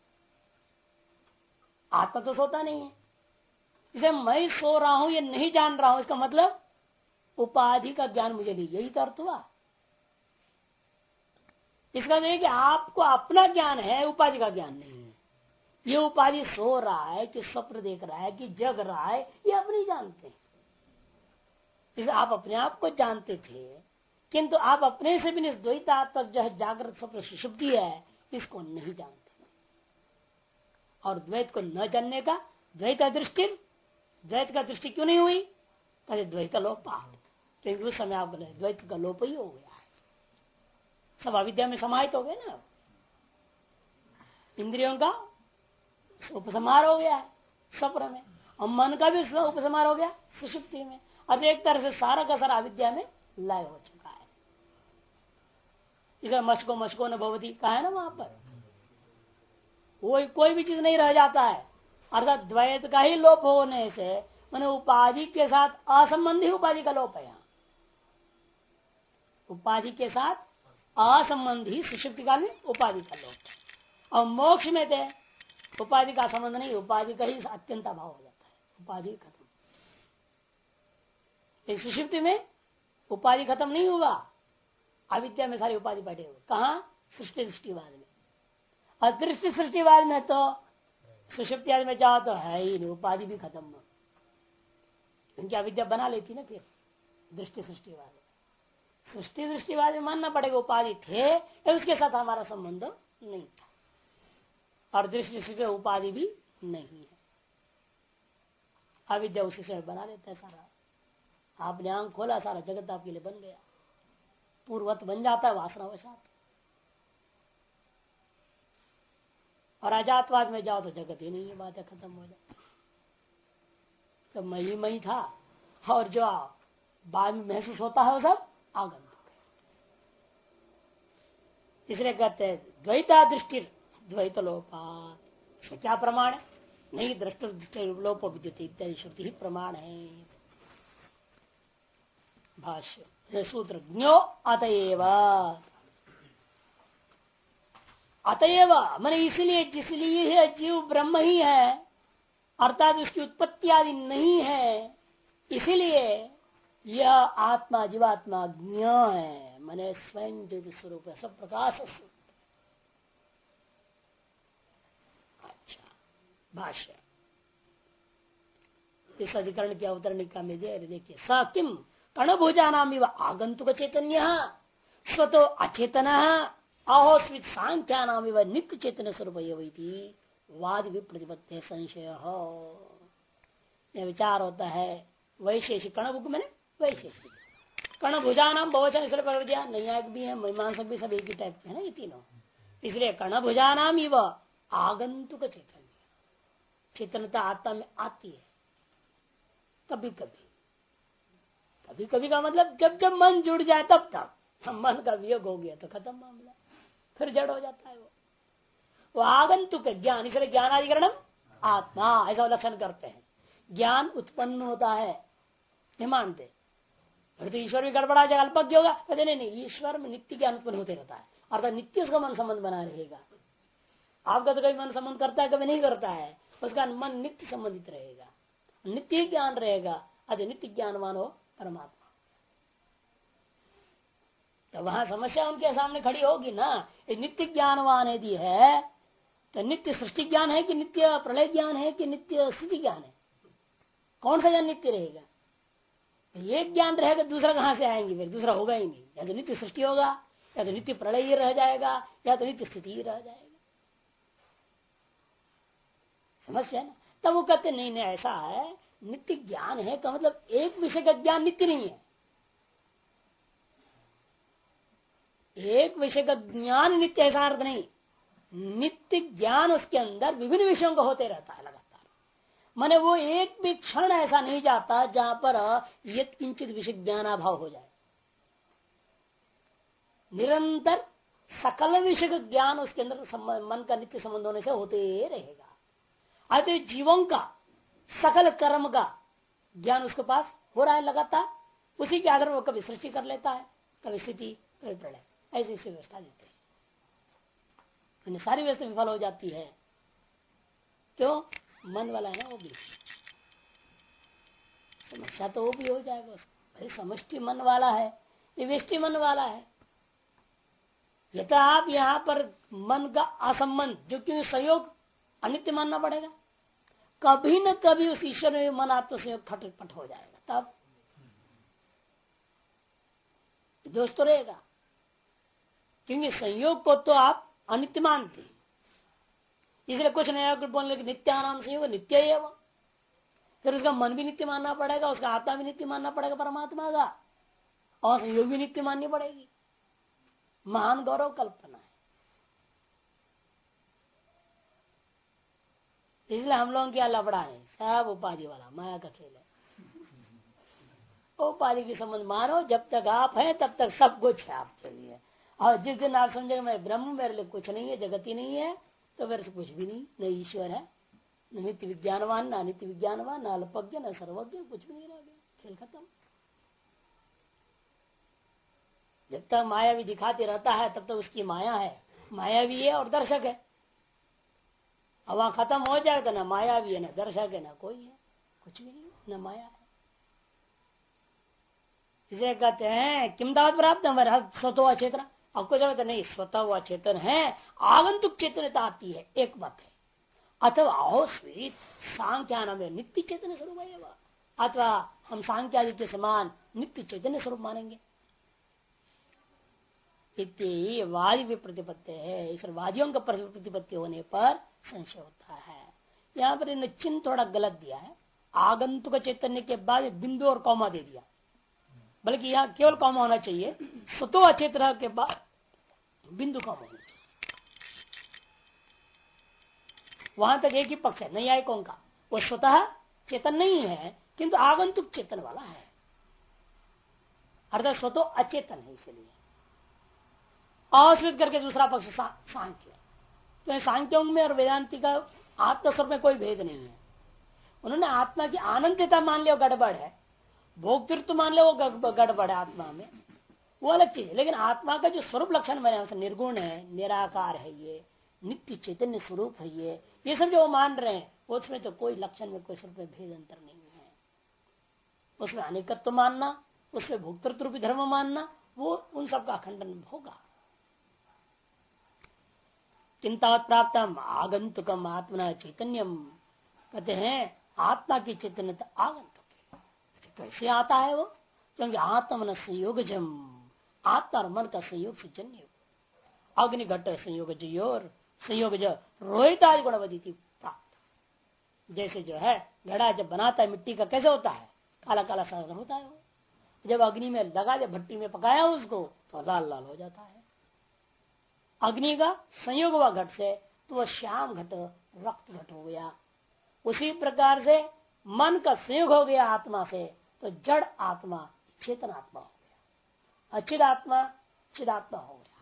आत्मा तो सोता नहीं है। इसे मैं सो रहा हूं ये नहीं जान रहा हूं, इसका मतलब उपाधि का ज्ञान मुझे नहीं, यही तो अर्थ हुआ। इसका नहीं कि आपको अपना ज्ञान है, उपाधि का ज्ञान नहीं है। ये उपाधि सो रहा है कि स्वप्न देख रहा है कि जग रहा है, ये आप नहीं जानते। आप अपने आप को जानते थे, किंतु आप अपने से भी द्वैतात्मक जो है जागृत स्वप्न सुषुप्ति है, इसको नहीं जानते। और द्वैत को न जानने का द्वैत दृष्टि, द्वैत का दृष्टि क्यों नहीं हुई? कहते द्वैत लोपात, क्योंकि उस समय आप बोले द्वैत का लोप ही हो गया है, सब अविद्या में समाहित हो गए ना, इंद्रियों का उपसंहार हो गया है स्वप्न में, और मन का भी उपसंहार हो गया सुषुप्ति में। अब एक तरह से सारा का सारा अविद्या में लय हो चुका है। इधर मशको न भवती कहा है ना, वहां पर वो कोई भी चीज नहीं रह जाता है। अर्थात द्वैत का ही लोप होने से मैंने उपाधि के साथ असंबंधी उपाधि का लोप है। यहाँ उपाधि के साथ असंबंधी सुषुप्ति काल में उपाधि का लोप, और मोक्ष में थे उपाधि का संबंध नहीं, उपाधि का ही अत्यंत अभाव हो जाता है, उपाधि खत्म। इस सुषुप्ति में उपाधि खत्म नहीं हुआ, अविद्या में सारी उपाधि बैठे हुए। कहा? सृष्टि दृष्टिवाद में। अदृष्टि सृष्टिवाद में तो सुषुप्ति आदि में जाओ तो है ही नहीं, उपाधि भी खत्म हो, क्योंकि अविद्या बना लेती ना फिर दृष्टि सृष्टिवाद। सृष्टि दृष्टिवाद में मानना पड़ेगा उपाधि थे, उसके साथ हमारा संबंध नहीं था, और दृष्टि से उपाधि भी नहीं है। अविद्या उसी से बना लेता है सारा। आपने आंख खोला, सारा जगत आपके लिए बन गया, पूर्वत बन जाता है वासनावशात। और अजातवाद में जाओ तो जगत ही नहीं है, बात है, खत्म हो जाती। तो मैं ही था, और जो बाद में महसूस होता है वो सब आगंतुक है। इसलिए कहते हैं द्वैता दृष्टि द्वैत लोपात। क्या प्रमाण है? नहीं दृष्टि लोप विद्युत इत्यादि श्रुति ही प्रमाण है। भाष्य सूत्र ज्ञो अतएव, अतएव मैंने इसलिए जिसलिए जीव ब्रह्म ही है, अर्थात उसकी उत्पत्ति आदि नहीं है, इसीलिए यह आत्मा जीवात्मा ज्ञ है, मैंने स्वयं ज्योति स्वरूप है, सब प्रकाश स्वरूप। अच्छा, भाष्य इस अधिकरण की अवतरणिका में देखिए, स किम कणभुजा नाम आगंतुक चैतन्य स्वतो अचेतन अहोस्वित सांख्या नाम नित्य चैतन्य स्वरूप वाद भी प्रतिपत्ति संशय विचार होता है। वैशेषिक कणभुक मैंने वैशेषिक कणभुजा नाम बहुवचन इसलिए पकड़ दिया, नैयायिक भी है मीमांसक भी सब एक ही टाइप के है ना ये तीनों। इसलिए कणभुजा नाम इव आगंतुक चैतन्य, चेतनता आत्मा में आती है कभी कभी, कभी कभी का मतलब जब जब मन जुड़ जाए तब तक। मन का वियोग हो गया तो खत्म मामला, फिर जड़ हो जाता है वो आगंतुक ज्ञान। इसलिए ज्ञानाधिकरणम आत्मा ऐसा लक्षण करते हैं। ज्ञान उत्पन्न होता है नहीं मानते, फिर तो ईश्वर भी गड़बड़ा जाएगा, अल्पज्ञ होगा, कहते नहीं ईश्वर में नित्य ज्ञान उत्पन्न होते रहता है, अर्थात नित्य उसका मन संबंध बना रहेगा। आपका तो कभी मन संबंध करता है कभी नहीं करता है, उसका मन नित्य संबंधित रहेगा, नित्य ज्ञान रहेगा। अरे नित्य ज्ञानवान हो परमात्मा, तो वहां समस्या उनके सामने खड़ी होगी ना। नित्य ज्ञानवान यदि है तो नित्य सृष्टि ज्ञान है कि नित्य प्रलय ज्ञान है कि नित्य स्थिति ज्ञान है? कौन सा ज्ञान नित्य रहेगा? एक ज्ञान रहेगा, दूसरा कहां से आएंगे? फिर दूसरा होगा ही नहीं, या तो नित्य सृष्टि होगा, या तो नित्य प्रलय ही रह जाएगा, या तो नित्य स्थिति ही रह जाएगा। समस्या है ना। तब वो कहते नहीं नहीं ऐसा है, नित्य ज्ञान है का मतलब एक विषय का ज्ञान नित्य नहीं है। एक विषय का ज्ञान नित्य ऐसा अर्थ नहीं, नित्य ज्ञान उसके अंदर विभिन्न विषयों का होते रहता है लगातार। माने वो एक भी क्षण ऐसा नहीं जाता जहां पर यत् किंचित विषय ज्ञानाभाव हो जाए। निरंतर सकल विषय का ज्ञान उसके अंदर मन का नित्य संबंध होने से होते रहेगा। अतः जीवों का सकल कर्म का ज्ञान उसके पास हो रहा है लगातार, उसी के आधार पर वो कभी सृष्टि कर लेता है, कभी स्थिति, कभी प्रलय, ऐसी व्यवस्था देते हैं। सारी व्यवस्था विफल हो जाती है। क्यों? मन वाला है ना वो भी, समस्या तो वो भी हो जाएगा। भाई समष्टि मन वाला है, ये व्यष्टि मन वाला है। ये तो आप यहाँ पर मन का असंबंध जो कि सहयोग अनित्य मानना पड़ेगा। कभी न कभी उस ईश्वर में मन आत्म संयोग खटपट हो जाएगा, तब दोष तो रहेगा। क्योंकि संयोग को तो आप अनित्य मानते, इसलिए कुछ नया कुछ बोलने की नित्यानाम संयोग नित्य है वो। फिर उसका मन भी नित्य मानना पड़ेगा, उसका आत्मा भी नित्य मानना पड़ेगा परमात्मा का, और संयोग भी नित्य माननी पड़ेगी। महान गौरव कल्पना है। इसलिए हम लोगों क्या लफड़ा है, सब उपाधि वाला माया का खेल है। उपाधि की संबंध मानो, जब तक आप हैं तब तक सब कुछ है आपके लिए, और जिस दिन आप समझेंगे मैं ब्रह्म, मेरे लिए कुछ नहीं है, जगत ही नहीं है, तो मेरे से कुछ भी नहीं, न ईश्वर है, न नित्य विज्ञानवान, न अनित्य विज्ञानवान, न अल्पज्ञ, न सर्वज्ञ, कुछ भी नहीं रह गया, खेल खत्म। जब तक माया भी दिखाती रहता है तब तक उसकी माया है, माया भी है और दर्शक है। अब वहां खत्म हो जाएगा, ना माया भी है, ना दर्शक है, ना कोई है, कुछ भी नहीं, न माया है। इसे कहते हैं किम दावत प्राप्त स्वतो अचेतन। अब कुछ नहीं, स्वतः वह चेतन है, आगंतुक चेतनता आती है, एक बात है। अथवा अहोस्वीत सांख्या नाम नित्य चैतन्य स्वरूप है वह, अथवा हम सांख्यादि के समान नित्य चैतन्य स्वरूप मानेंगे। इतनी वादी भी प्रतिपत्ति है, इस वादियों का प्रतिपत्ति होने पर संशय होता है। यहाँ पर इन्हें चिन्ह थोड़ा गलत दिया है, आगंतुक चैतन्य के बाद बिंदु और कौमा दे दिया, बल्कि यहाँ केवल कौमा होना चाहिए, स्वतो अचेतन के बाद बिंदु कौमा होना चाहिए। वहां तक एक ही पक्ष है न्यायिकों का, वो स्वतः चेतन नहीं है किंतु आगंतुक चेतन वाला है, अर्थात स्वतो अचेतन है। इसलिए अस्वीकृत करके दूसरा पक्ष सांख्य, तो सांख्यों में और वेदांति का आत्मस्वरूप में कोई भेद नहीं है। उन्होंने आत्मा की आनंदिता मान लिया, गड़बड़ है, भोक्तृत्व मान लिया, वो गड़बड़ है आत्मा में, वो अलग चीज है। लेकिन आत्मा का जो स्वरूप लक्षण बने, निर्गुण है, निराकार है, ये नित्य चैतन्य स्वरूप है, ये सब जो वो मान रहे हैं, उसमें तो कोई लक्षण में कोई स्वरूप में भेद अंतर नहीं है। उसमें अनेकत्व मानना, उसमें भोक्तृत्व रूपी धर्म मानना, वो उन सब का खंडन होगा। चिंता प्राप्त आगंतुकम आत्मना चैतन्यम, कहते हैं आत्मा की चैतन्यता आगंतुक है। कैसे आता है वो? क्योंकि आत्मन संयोगजम, आत्मा और मन का संयोग से जन्य अग्निघट संयोग जोर संयोग जो रोहित आदि गुणवती प्राप्त। जैसे जो है घड़ा जब बनाता है मिट्टी का, कैसे होता है? काला काला सा होता है वो, जब अग्नि में लगा दे, भट्टी में पकाया उसको, तो लाल लाल हो जाता है। अग्नि का संयोग हुआ घट से, तो वह श्याम घट रक्त घट हो गया। उसी प्रकार से मन का संयोग हो गया आत्मा से, तो जड़ आत्मा चेतन आत्मा हो गया, अचिद आत्मा चिदात्मा हो गया।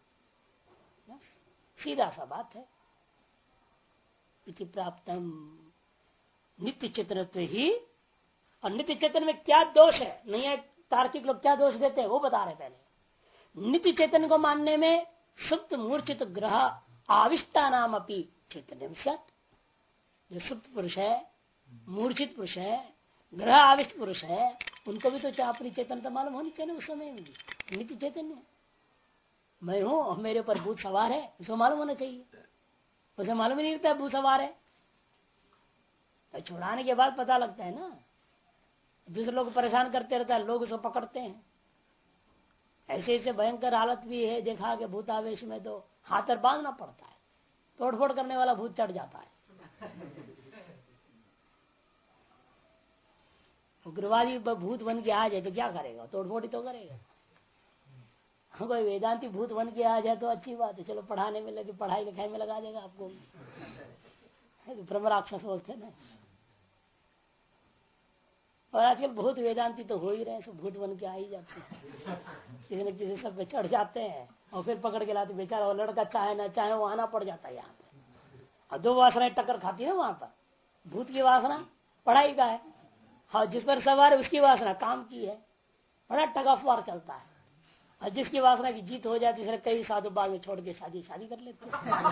सीधा सा बात है। इति प्राप्तम नित्य चेतनत्व ही। और नित्य चेतन में क्या दोष है? नहीं है, तार्किक लोग क्या दोष देते हैं वो बता रहे पहले। नित्य चेतन को मानने में सुप्त मूर्छित ग्रह आविष्टा नाम अपनी चैतन्य सत, जो सुप्त पुरुष है, मूर्छित पुरुष है, ग्रह आविष्ट पुरुष है, उनको भी तो अपनी चेतनता मालूम होनी चाहिए उस समय में भी। नित्य चैतन्य मैं हूं और मेरे ऊपर भूत सवार है, उसको मालूम होना चाहिए। उसे मालूम ही नहीं रहता भूत सवार है, तो छुड़ाने के बाद पता लगता है ना। दूसरे लोग परेशान करते रहता है, लोग उसको पकड़ते हैं। ऐसे ऐसे भयंकर हालत भी है, देखा कि भूतावेश में तो हाथ पर बांधना पड़ता है, तोड़फोड़ करने वाला भूत चढ़ जाता है। उग्रवादी भूत बन के आ जाए तो क्या करेगा? तोड़फोड़ ही तो करेगा। कोई वेदांती भूत बन के आ जाए तो अच्छी बात है, चलो पढ़ाने में लगे, पढ़ाई लिखाई में लगा देगा आपको। ब्रह्म राक्षस बोलते हैं ना। और आजकल बहुत वेदांती तो हो ही रहे, सब भूत बन के आ ही जाते हैं, किसी न किसी सब पे चढ़ जाते हैं और फिर पकड़ के लाते। बेचारा वो लड़का चाहे ना चाहे वो आना पड़ जाता है यहाँ पे। और दो वासनाएं टक्कर खाती है वहां पर, भूत की वासना पढ़ाई का है, हाँ जिस पर सवार है उसकी वासना काम की है, बड़ा टग ऑफ वार चलता है। और जिसकी वासना की जीत हो जाती है, कई साधु बाद में छोड़ के शादी कर लेते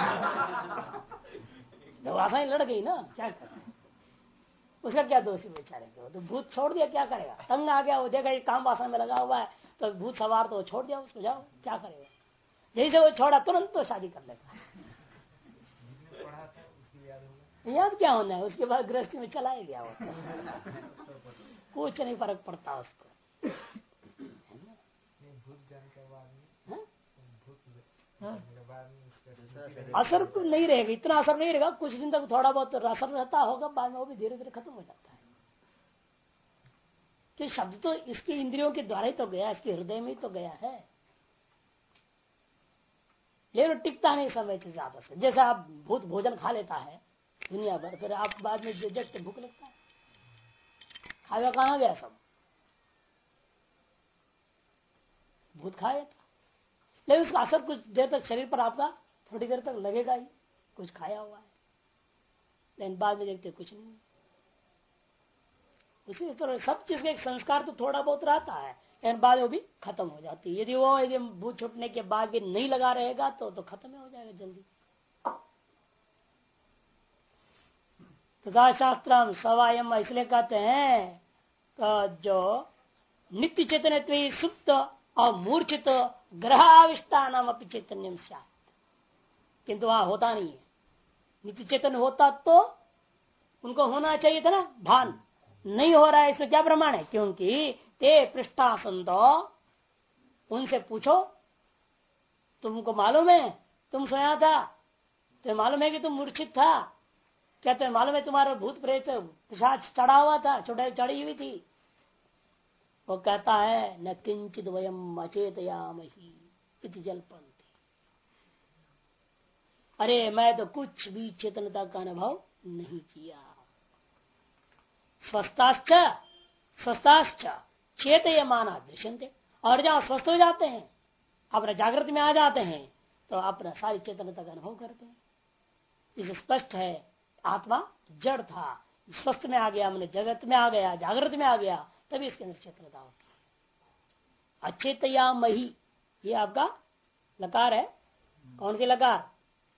तो वासनाएं लड़ गई ना, क्या करें? उसका क्या दोष है बेचारे को? तो भूत छोड़ दिया, क्या करेगा? तंग आ गया, वो देखा ये काम वासना में लगा हुआ है, तो भूत सवार तो छोड़ दिया उसको, जाओ क्या करेगा? जैसे वो छोड़ा तुरंत तो शादी कर लेता। याद क्या होना है, उसके बाद गृहस्थी में चला ही गया वो, कुछ नहीं फर्क पड़ता उसको। हाँ? असर नहीं रहेगा, इतना असर नहीं रहेगा, कुछ दिन तक थोड़ा बहुत असर रहता होगा, बाद में वो भी धीरे धीरे खत्म हो जाता है। कि शब्द तो इसके इंद्रियों के द्वारा ही तो गया, इसके हृदय में ही तो गया है, ये टिकता नहीं समय से ज्यादा से। जैसे आप भूत भोजन खा लेता है दुनिया भर, फिर आप बाद में जस्ट भूख लगता है, खाया कहाँ गया सब, भूत खाया था, लेकिन उसका असर कुछ देर तक शरीर पर आपका थोड़ी देर तक लगेगा ही, कुछ खाया हुआ है, लेकिन बाद में देखते कुछ नहीं। उसी तरह सब चीज का एक संस्कार तो थोड़ा बहुत रहता है, लेकिन बाद में वो भी खत्म हो जाती है। यदि भूत छूटने के बाद भी नहीं लगा रहेगा तो खत्म हो जाएगा जल्दी। तथा शास्त्रम सवायम इसलिए कहते हैं जो नित्य चैतन्य सुप्त और मूर्छित ग्रह आविष्टा नाम अपनी चैतन्य, किंतु वहां होता नहीं है। नित्य चैतन्य होता तो उनको होना चाहिए था ना भान, नहीं हो रहा है। इसमें क्या प्रमाण है? क्योंकि ते पृष्ठासन, उनसे पूछो, तुमको मालूम है तुम सोया था, तुम्हें मालूम है कि तुम मूर्छित था क्या, तुम्हें मालूम है तुम्हारा भूत प्रेत पिशाच चढ़ा हुआ था, चढ़ी हुई थी? वो कहता है न किंचित वयम अचेतयामहि इति जल्पन्ति, अरे मैं तो कुछ भी चेतनता का अनुभव नहीं किया। स्वस्थाश्च चेतयमाना दृश्यन्ते, और जहां स्वस्थ हो जाते हैं, अपना जागृत में आ जाते हैं, तो अपना सारी चेतनता का अनुभव करते हैं। इसे स्पष्ट है, आत्मा जड़ था, स्वस्थ में आ गया, मैंने जगत में आ गया, जागृत में आ गया, तभी इसके अंदर चेतनता होती है। अचेतयामहि, ये आपका लकार है। कौन सी लकार?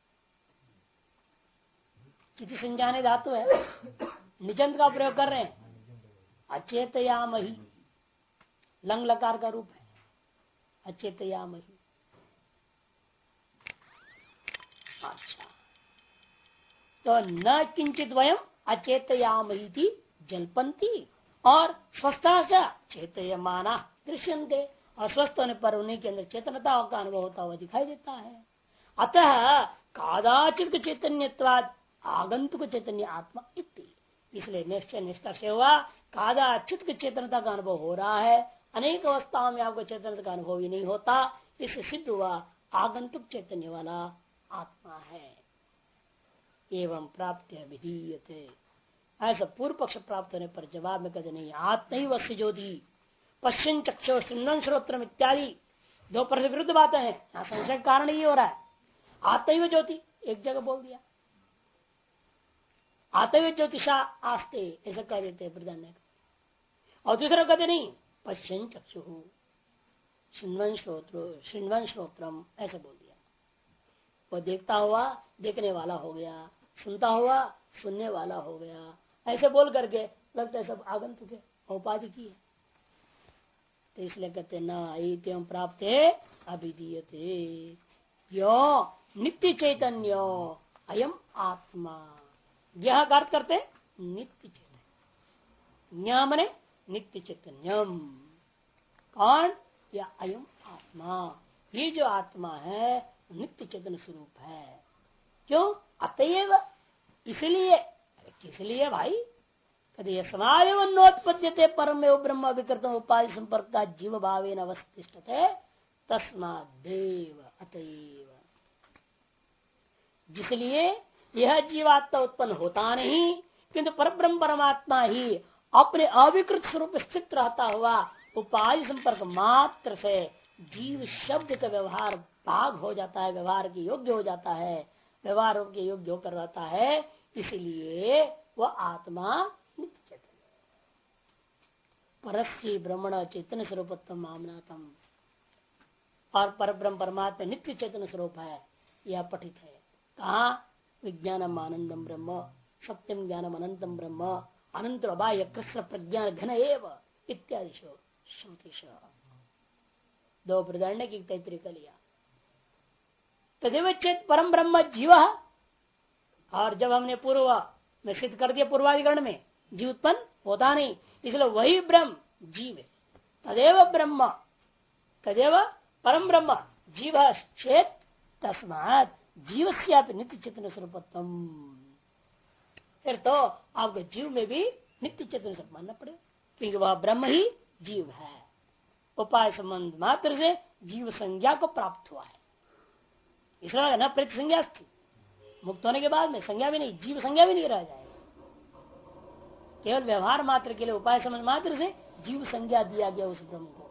चिति संज्ञाने धातु है, निजंत का प्रयोग कर रहे हैं। अचेतयामहि लंग लकार का रूप है, अचेतयामहि। अच्छा, तो न किंचित वयम अचेतयामहि जल्पन्ति, और स्वस्था चेतयमाना दृश्यन्ते, और स्वस्थ होने पर उन्हीं के अंदर चेतनता का अनुभव होता हुआ दिखाई देता है। अतः कादाचित चैतन्यवाद आगंतुक चैतन्य आत्मा इति, इसलिए निश्चय निष्कर्ष हुआ कादाचित चेतनता का अनुभव हो रहा है, अनेक अवस्थाओं में आपको चेतनता का अनुभव ही नहीं होता, इससे सिद्ध हुआ आगंतुक चैतन्य वाला आत्मा है। एवं प्राप्त विधीयते, ऐसा पूर्व पक्ष प्राप्त होने पर जवाब में कहते नहीं, आत्म ही वस्य ज्योति पश्चिम चक्षु सुन्न श्रोत्र इत्यादि दो पर विरुद्ध बातें हैं। यहाँ संशय कारण ही हो रहा है। आत्म ज्योति एक जगह बोल दिया, आत्म ज्योतिषा आस्ते ऐसा कह देते प्रधान, और दूसरा कहते नहीं पश्चिम चक्षु शिन्वन श्रोत्रम ऐसा बोल दिया। वो देखता हुआ देखने वाला हो गया, सुनता हुआ सुनने वाला हो गया, ऐसे बोल करके लगता है सब आगंतुक है, उपाधि की है। तो इसलिए कहते ना इत्यं प्राप्त अभिधीयते यो नित्य चैतन्यो अयम आत्मा, यह अर्थ करते नित्य चैतन्य, न्यामने नित्य चैतन्यम। कौन? या अयम आत्मा, ये जो आत्मा है नित्य चैतन्य स्वरूप है। क्यों? अतएव, इसलिए। किस लिए भाई? कहते समाधिवन्नोत्पद्यते परम ब्रह्म विकृतम उपाधि संपर्क का जीव भावेन अवस्थिष्ठते तस्मादेव अतएव, जिसलिए यह जीवात्मा उत्पन्न होता नहीं, किंतु परब्रह्म परमात्मा ही अपने अविकृत स्वरूप स्थित रहता हुआ उपाधि संपर्क मात्र से जीव शब्द का व्यवहार भाग हो जाता है, व्यवहार के योग्य हो जाता है, व्यवहार के योग्य होकर रहता है। इसलिए वह आत्मा नित्य चैतन्य, परस्य ब्रह्मण चैतन्य स्वरूपत्व मामनातम, और परब्रह्म परमात्मा नित्य चैतन्य स्वरूप है, यह पठित है। कहा? विज्ञानम आनंदम ब्रह्म सत्यम ज्ञानम अनंतम ब्रह्म अनंत अबाह्य कृष्ण प्रज्ञान घन एव इत्यादि श्रुतिश। दो प्रदंड की तैतृक लिया। तदेव चेत परम ब्रह्म जीव, और जब हमने पूर्व में सिद्ध कर दिया पूर्वाधिकरण में जीव उत्पन्न होता नहीं, इसलिए वही ब्रह्म जीव है। तदेव ब्रह्म, तदेव परम ब्रह्म जीव चेत तस्मात् जीवस्यापि नित्य चेतन स्वरूपत्वम, फिर तो आपके जीव में भी नित्य चेतन स्वरूप मानना पड़ेगा, क्योंकि वह ब्रह्म ही जीव है। उपाय संबंध मात्र से जीव संज्ञा को प्राप्त हुआ है, इसलिए न प्रति संज्ञा, मुक्त होने के बाद में संज्ञा भी नहीं, जीव संज्ञा भी नहीं रह जाएगा। केवल व्यवहार मात्र के लिए उपाय संबंध मात्र से जीव संज्ञा दिया गया उस ब्रह्म को।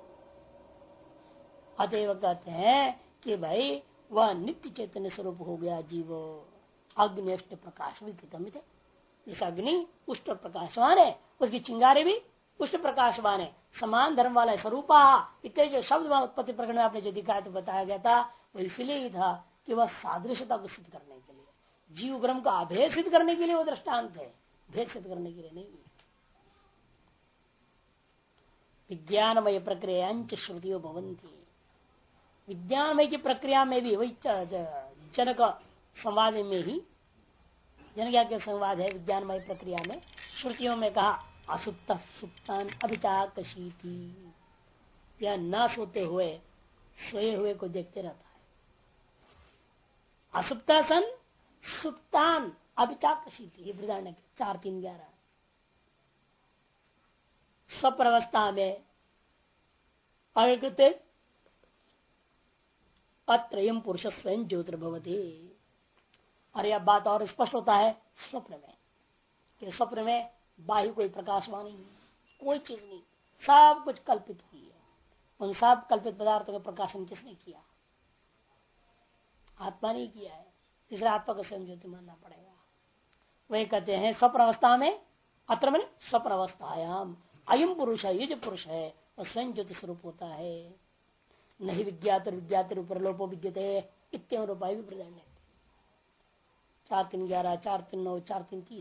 अतएव कहते हैं कि भाई वह नित्य चैतन्य स्वरूप हो गया जीव। अग्नि अष्ट प्रकाश भी थे, इस अग्नि उष्ट प्रकाशवान है, उसकी चिंगारे भी उष्ट प्रकाशवान है, समान धर्म वाला है। स्वरूपा इतने जो शब्द उत्पत्ति प्रकरण में आपने जो दिखाया तो बताया गया था, वो इसलिए ही था कि वह सादृश्यता को सिद्ध करने के लिए, जीव ब्रह्म का अभेद सिद्ध करने के लिए वो दृष्टांत है, भेद सिद्ध करने के लिए नहीं। विज्ञानमय प्रक्रिया श्रुतियों भवंती, विज्ञानमय की प्रक्रिया में भी वही जनक संवाद में ही, जनज्ञा के संवाद है विज्ञानमय प्रक्रिया में, श्रुतियों में कहा असुप्त सुप्तान अभिचाकशीति, यह न सोते हुए सोए हुए को देखते रहता है। असुप्ता सन सुप्तान अभिचाकशीति, ये बृहदारण्य 4:3-11। स्वप्रावस्था में अकृत अत्रयम पुरुष स्वयं ज्योतिर्भवति, और यह बात और स्पष्ट होता है स्वप्न में, कि स्वप्न में बाह्य कोई प्रकाशवान नहीं, कोई चीज नहीं, सब कुछ कल्पित हुई है। उन सब कल्पित पदार्थों का प्रकाशन किसने किया? आत्मा ने किया है, इसलिए आत्मा को स्वयं ज्योति मानना पड़ेगा। वही कहते हैं स्वप्न अवस्था में, अत्र मैंने स्वप्न अवस्थायाम अयम पुरुष है, ये जो पुरुष है वह स्वयं ज्योति स्वरूप होता है। नहीं विज्ञात विज्ञात उपरलोपो विद्यते इतम रूपाय भी प्रधान 4:3-11, 4:3-9, 4:3-30।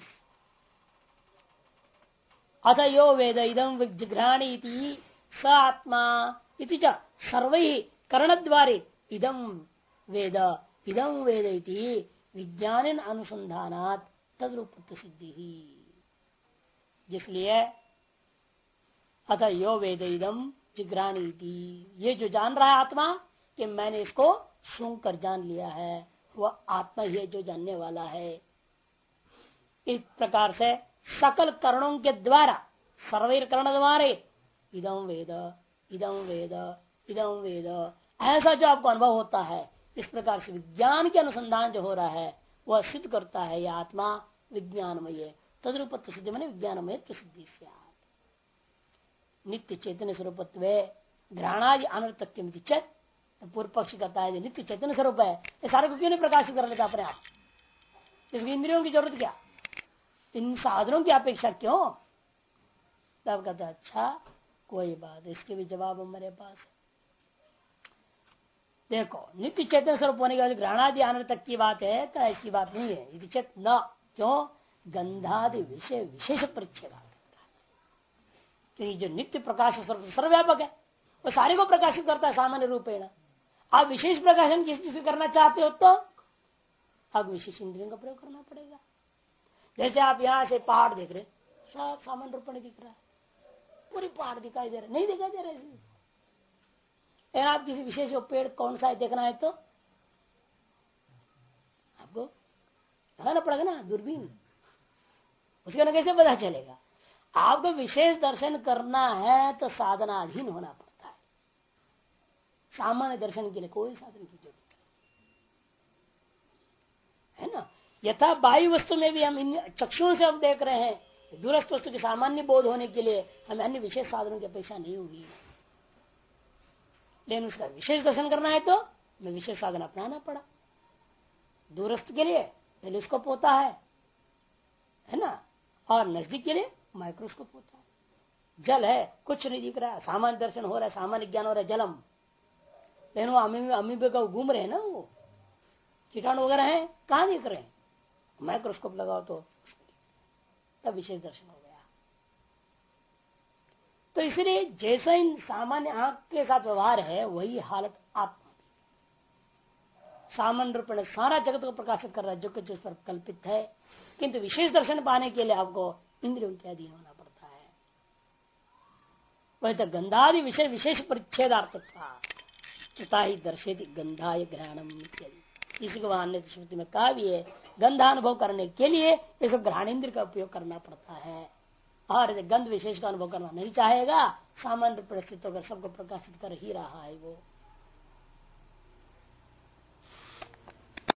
अथ यो वेद इदम जिघ्राणी स आत्मा इति च सर्वैः करणद्वारे इदम वेद इति विज्ञान अनुसंधानात् तद्रूपत्व सिद्धि ही। जिसलिए अथ यो वेद इदम जिघ्राणी, ये जो जान रहा है आत्मा कि मैंने इसको सुन कर जान लिया है, वह आत्मा ही है जो जानने वाला है। इस प्रकार से सकल करणों के द्वारा, सर्वैर करण द्वारे इदम वेद इदम वेद इदम वेद, ऐसा जो आपको अनुभव होता है, इस प्रकार से विज्ञान के अनुसंधान जो हो रहा है वह सिद्ध करता है यह आत्मा विज्ञानमय है। तद्रूपत्व सिद्धि मैंने विज्ञानमय सिद्धि से नित्य चैतन्य स्वरूपत्व घ्राणादि अनर्थक्यम चेत, पूर्व पक्ष कहता है नित्य चैतन्य स्वरूप है, ये सारे को क्यों नहीं प्रकाशित कर लेता अपने आप? इसकी इंद्रियों की जरूरत क्या, इन साधनों की अपेक्षा क्यों? तब कहता है अच्छा कोई बात, इसके भी जवाब हमारे पास है। देखो नित्य चैतन्य स्वरूप होने के बाद घ्राणादि अनर्थक की बात है तो ऐसी बात नहीं है। यदि चेत न, क्यों? गंधादि विषय विशेष परिच्छेद, जो नित्य प्रकाश सर्वव्यापक है वो सारे को प्रकाशित करता है सामान्य रूपेण। आप विशेष प्रकाशन किस चीज से करना चाहते हो तो अब विशेष इंद्रियों का प्रयोग करना पड़ेगा। जैसे आप यहाँ से पहाड़ देख रहे, सब सामान्य रूप में दिख रहा है, पूरी पहाड़ दिखाई दे रहा, नहीं दिखाई दे रहा। आप किसी विशेष पेड़ कौन सा है देखना है तो आपको लगाना पड़ेगा ना दूरबीन, उसके ना कैसे पता चलेगा? आपको विशेष दर्शन करना है तो साधनाधीन होना पड़ता है, सामान्य दर्शन के लिए कोई साधन की जरूरत है ना। यथा वायु वस्तु में भी हम इन चक्षुओं से हम देख रहे हैं, दूरस्थ वस्तु के सामान्य बोध होने के लिए हमें अन्य विशेष साधनों की अपेक्षा नहीं होगी, लेकिन उसका विशेष दर्शन करना है तो हमें विशेष साधन अपनाना पड़ा। दूरस्थ के लिए टेलीस्कोप होता है ना, और नजदीक के लिए माइक्रोस्कोप होता है। जल है, कुछ नहीं दिख रहा है, सामान्य दर्शन हो रहा है, सामान्य ज्ञान हो रहा है जलम, लेकिन वो अमीबे का घूम रहे हैं ना, वो कीटाणु वगैरह है, कहाँ दिख रहे हैं? माइक्रोस्कोप लगाओ तो तब विशेष दर्शन हो गया। तो इसलिए जैसा इन सामान्य आंख के साथ व्यवहार है वही हालत आत्मा भी, सामान्य रूप में सारा जगत को प्रकाशित कर रहा है जो कुछ उस पर कल्पित है, किंतु विशेष दर्शन पाने के लिए आपको इंद्रियों के अधीन होना पड़ता है। वही तो गंधादि विषय विशेष परिच्छेदार्थता तथा ही दर्शेति गंधाय ग्रहणम इत्यादि, इसी को वहां श्रुति में कहा भी है, गंधानुभव करने के लिए इसको घ्राणेन्द्र का उपयोग करना पड़ता है। और गंध विशेष का अनुभव करना नहीं चाहेगा, सामान्य परिस्थितियों का सबको प्रकाशित कर ही रहा है वो,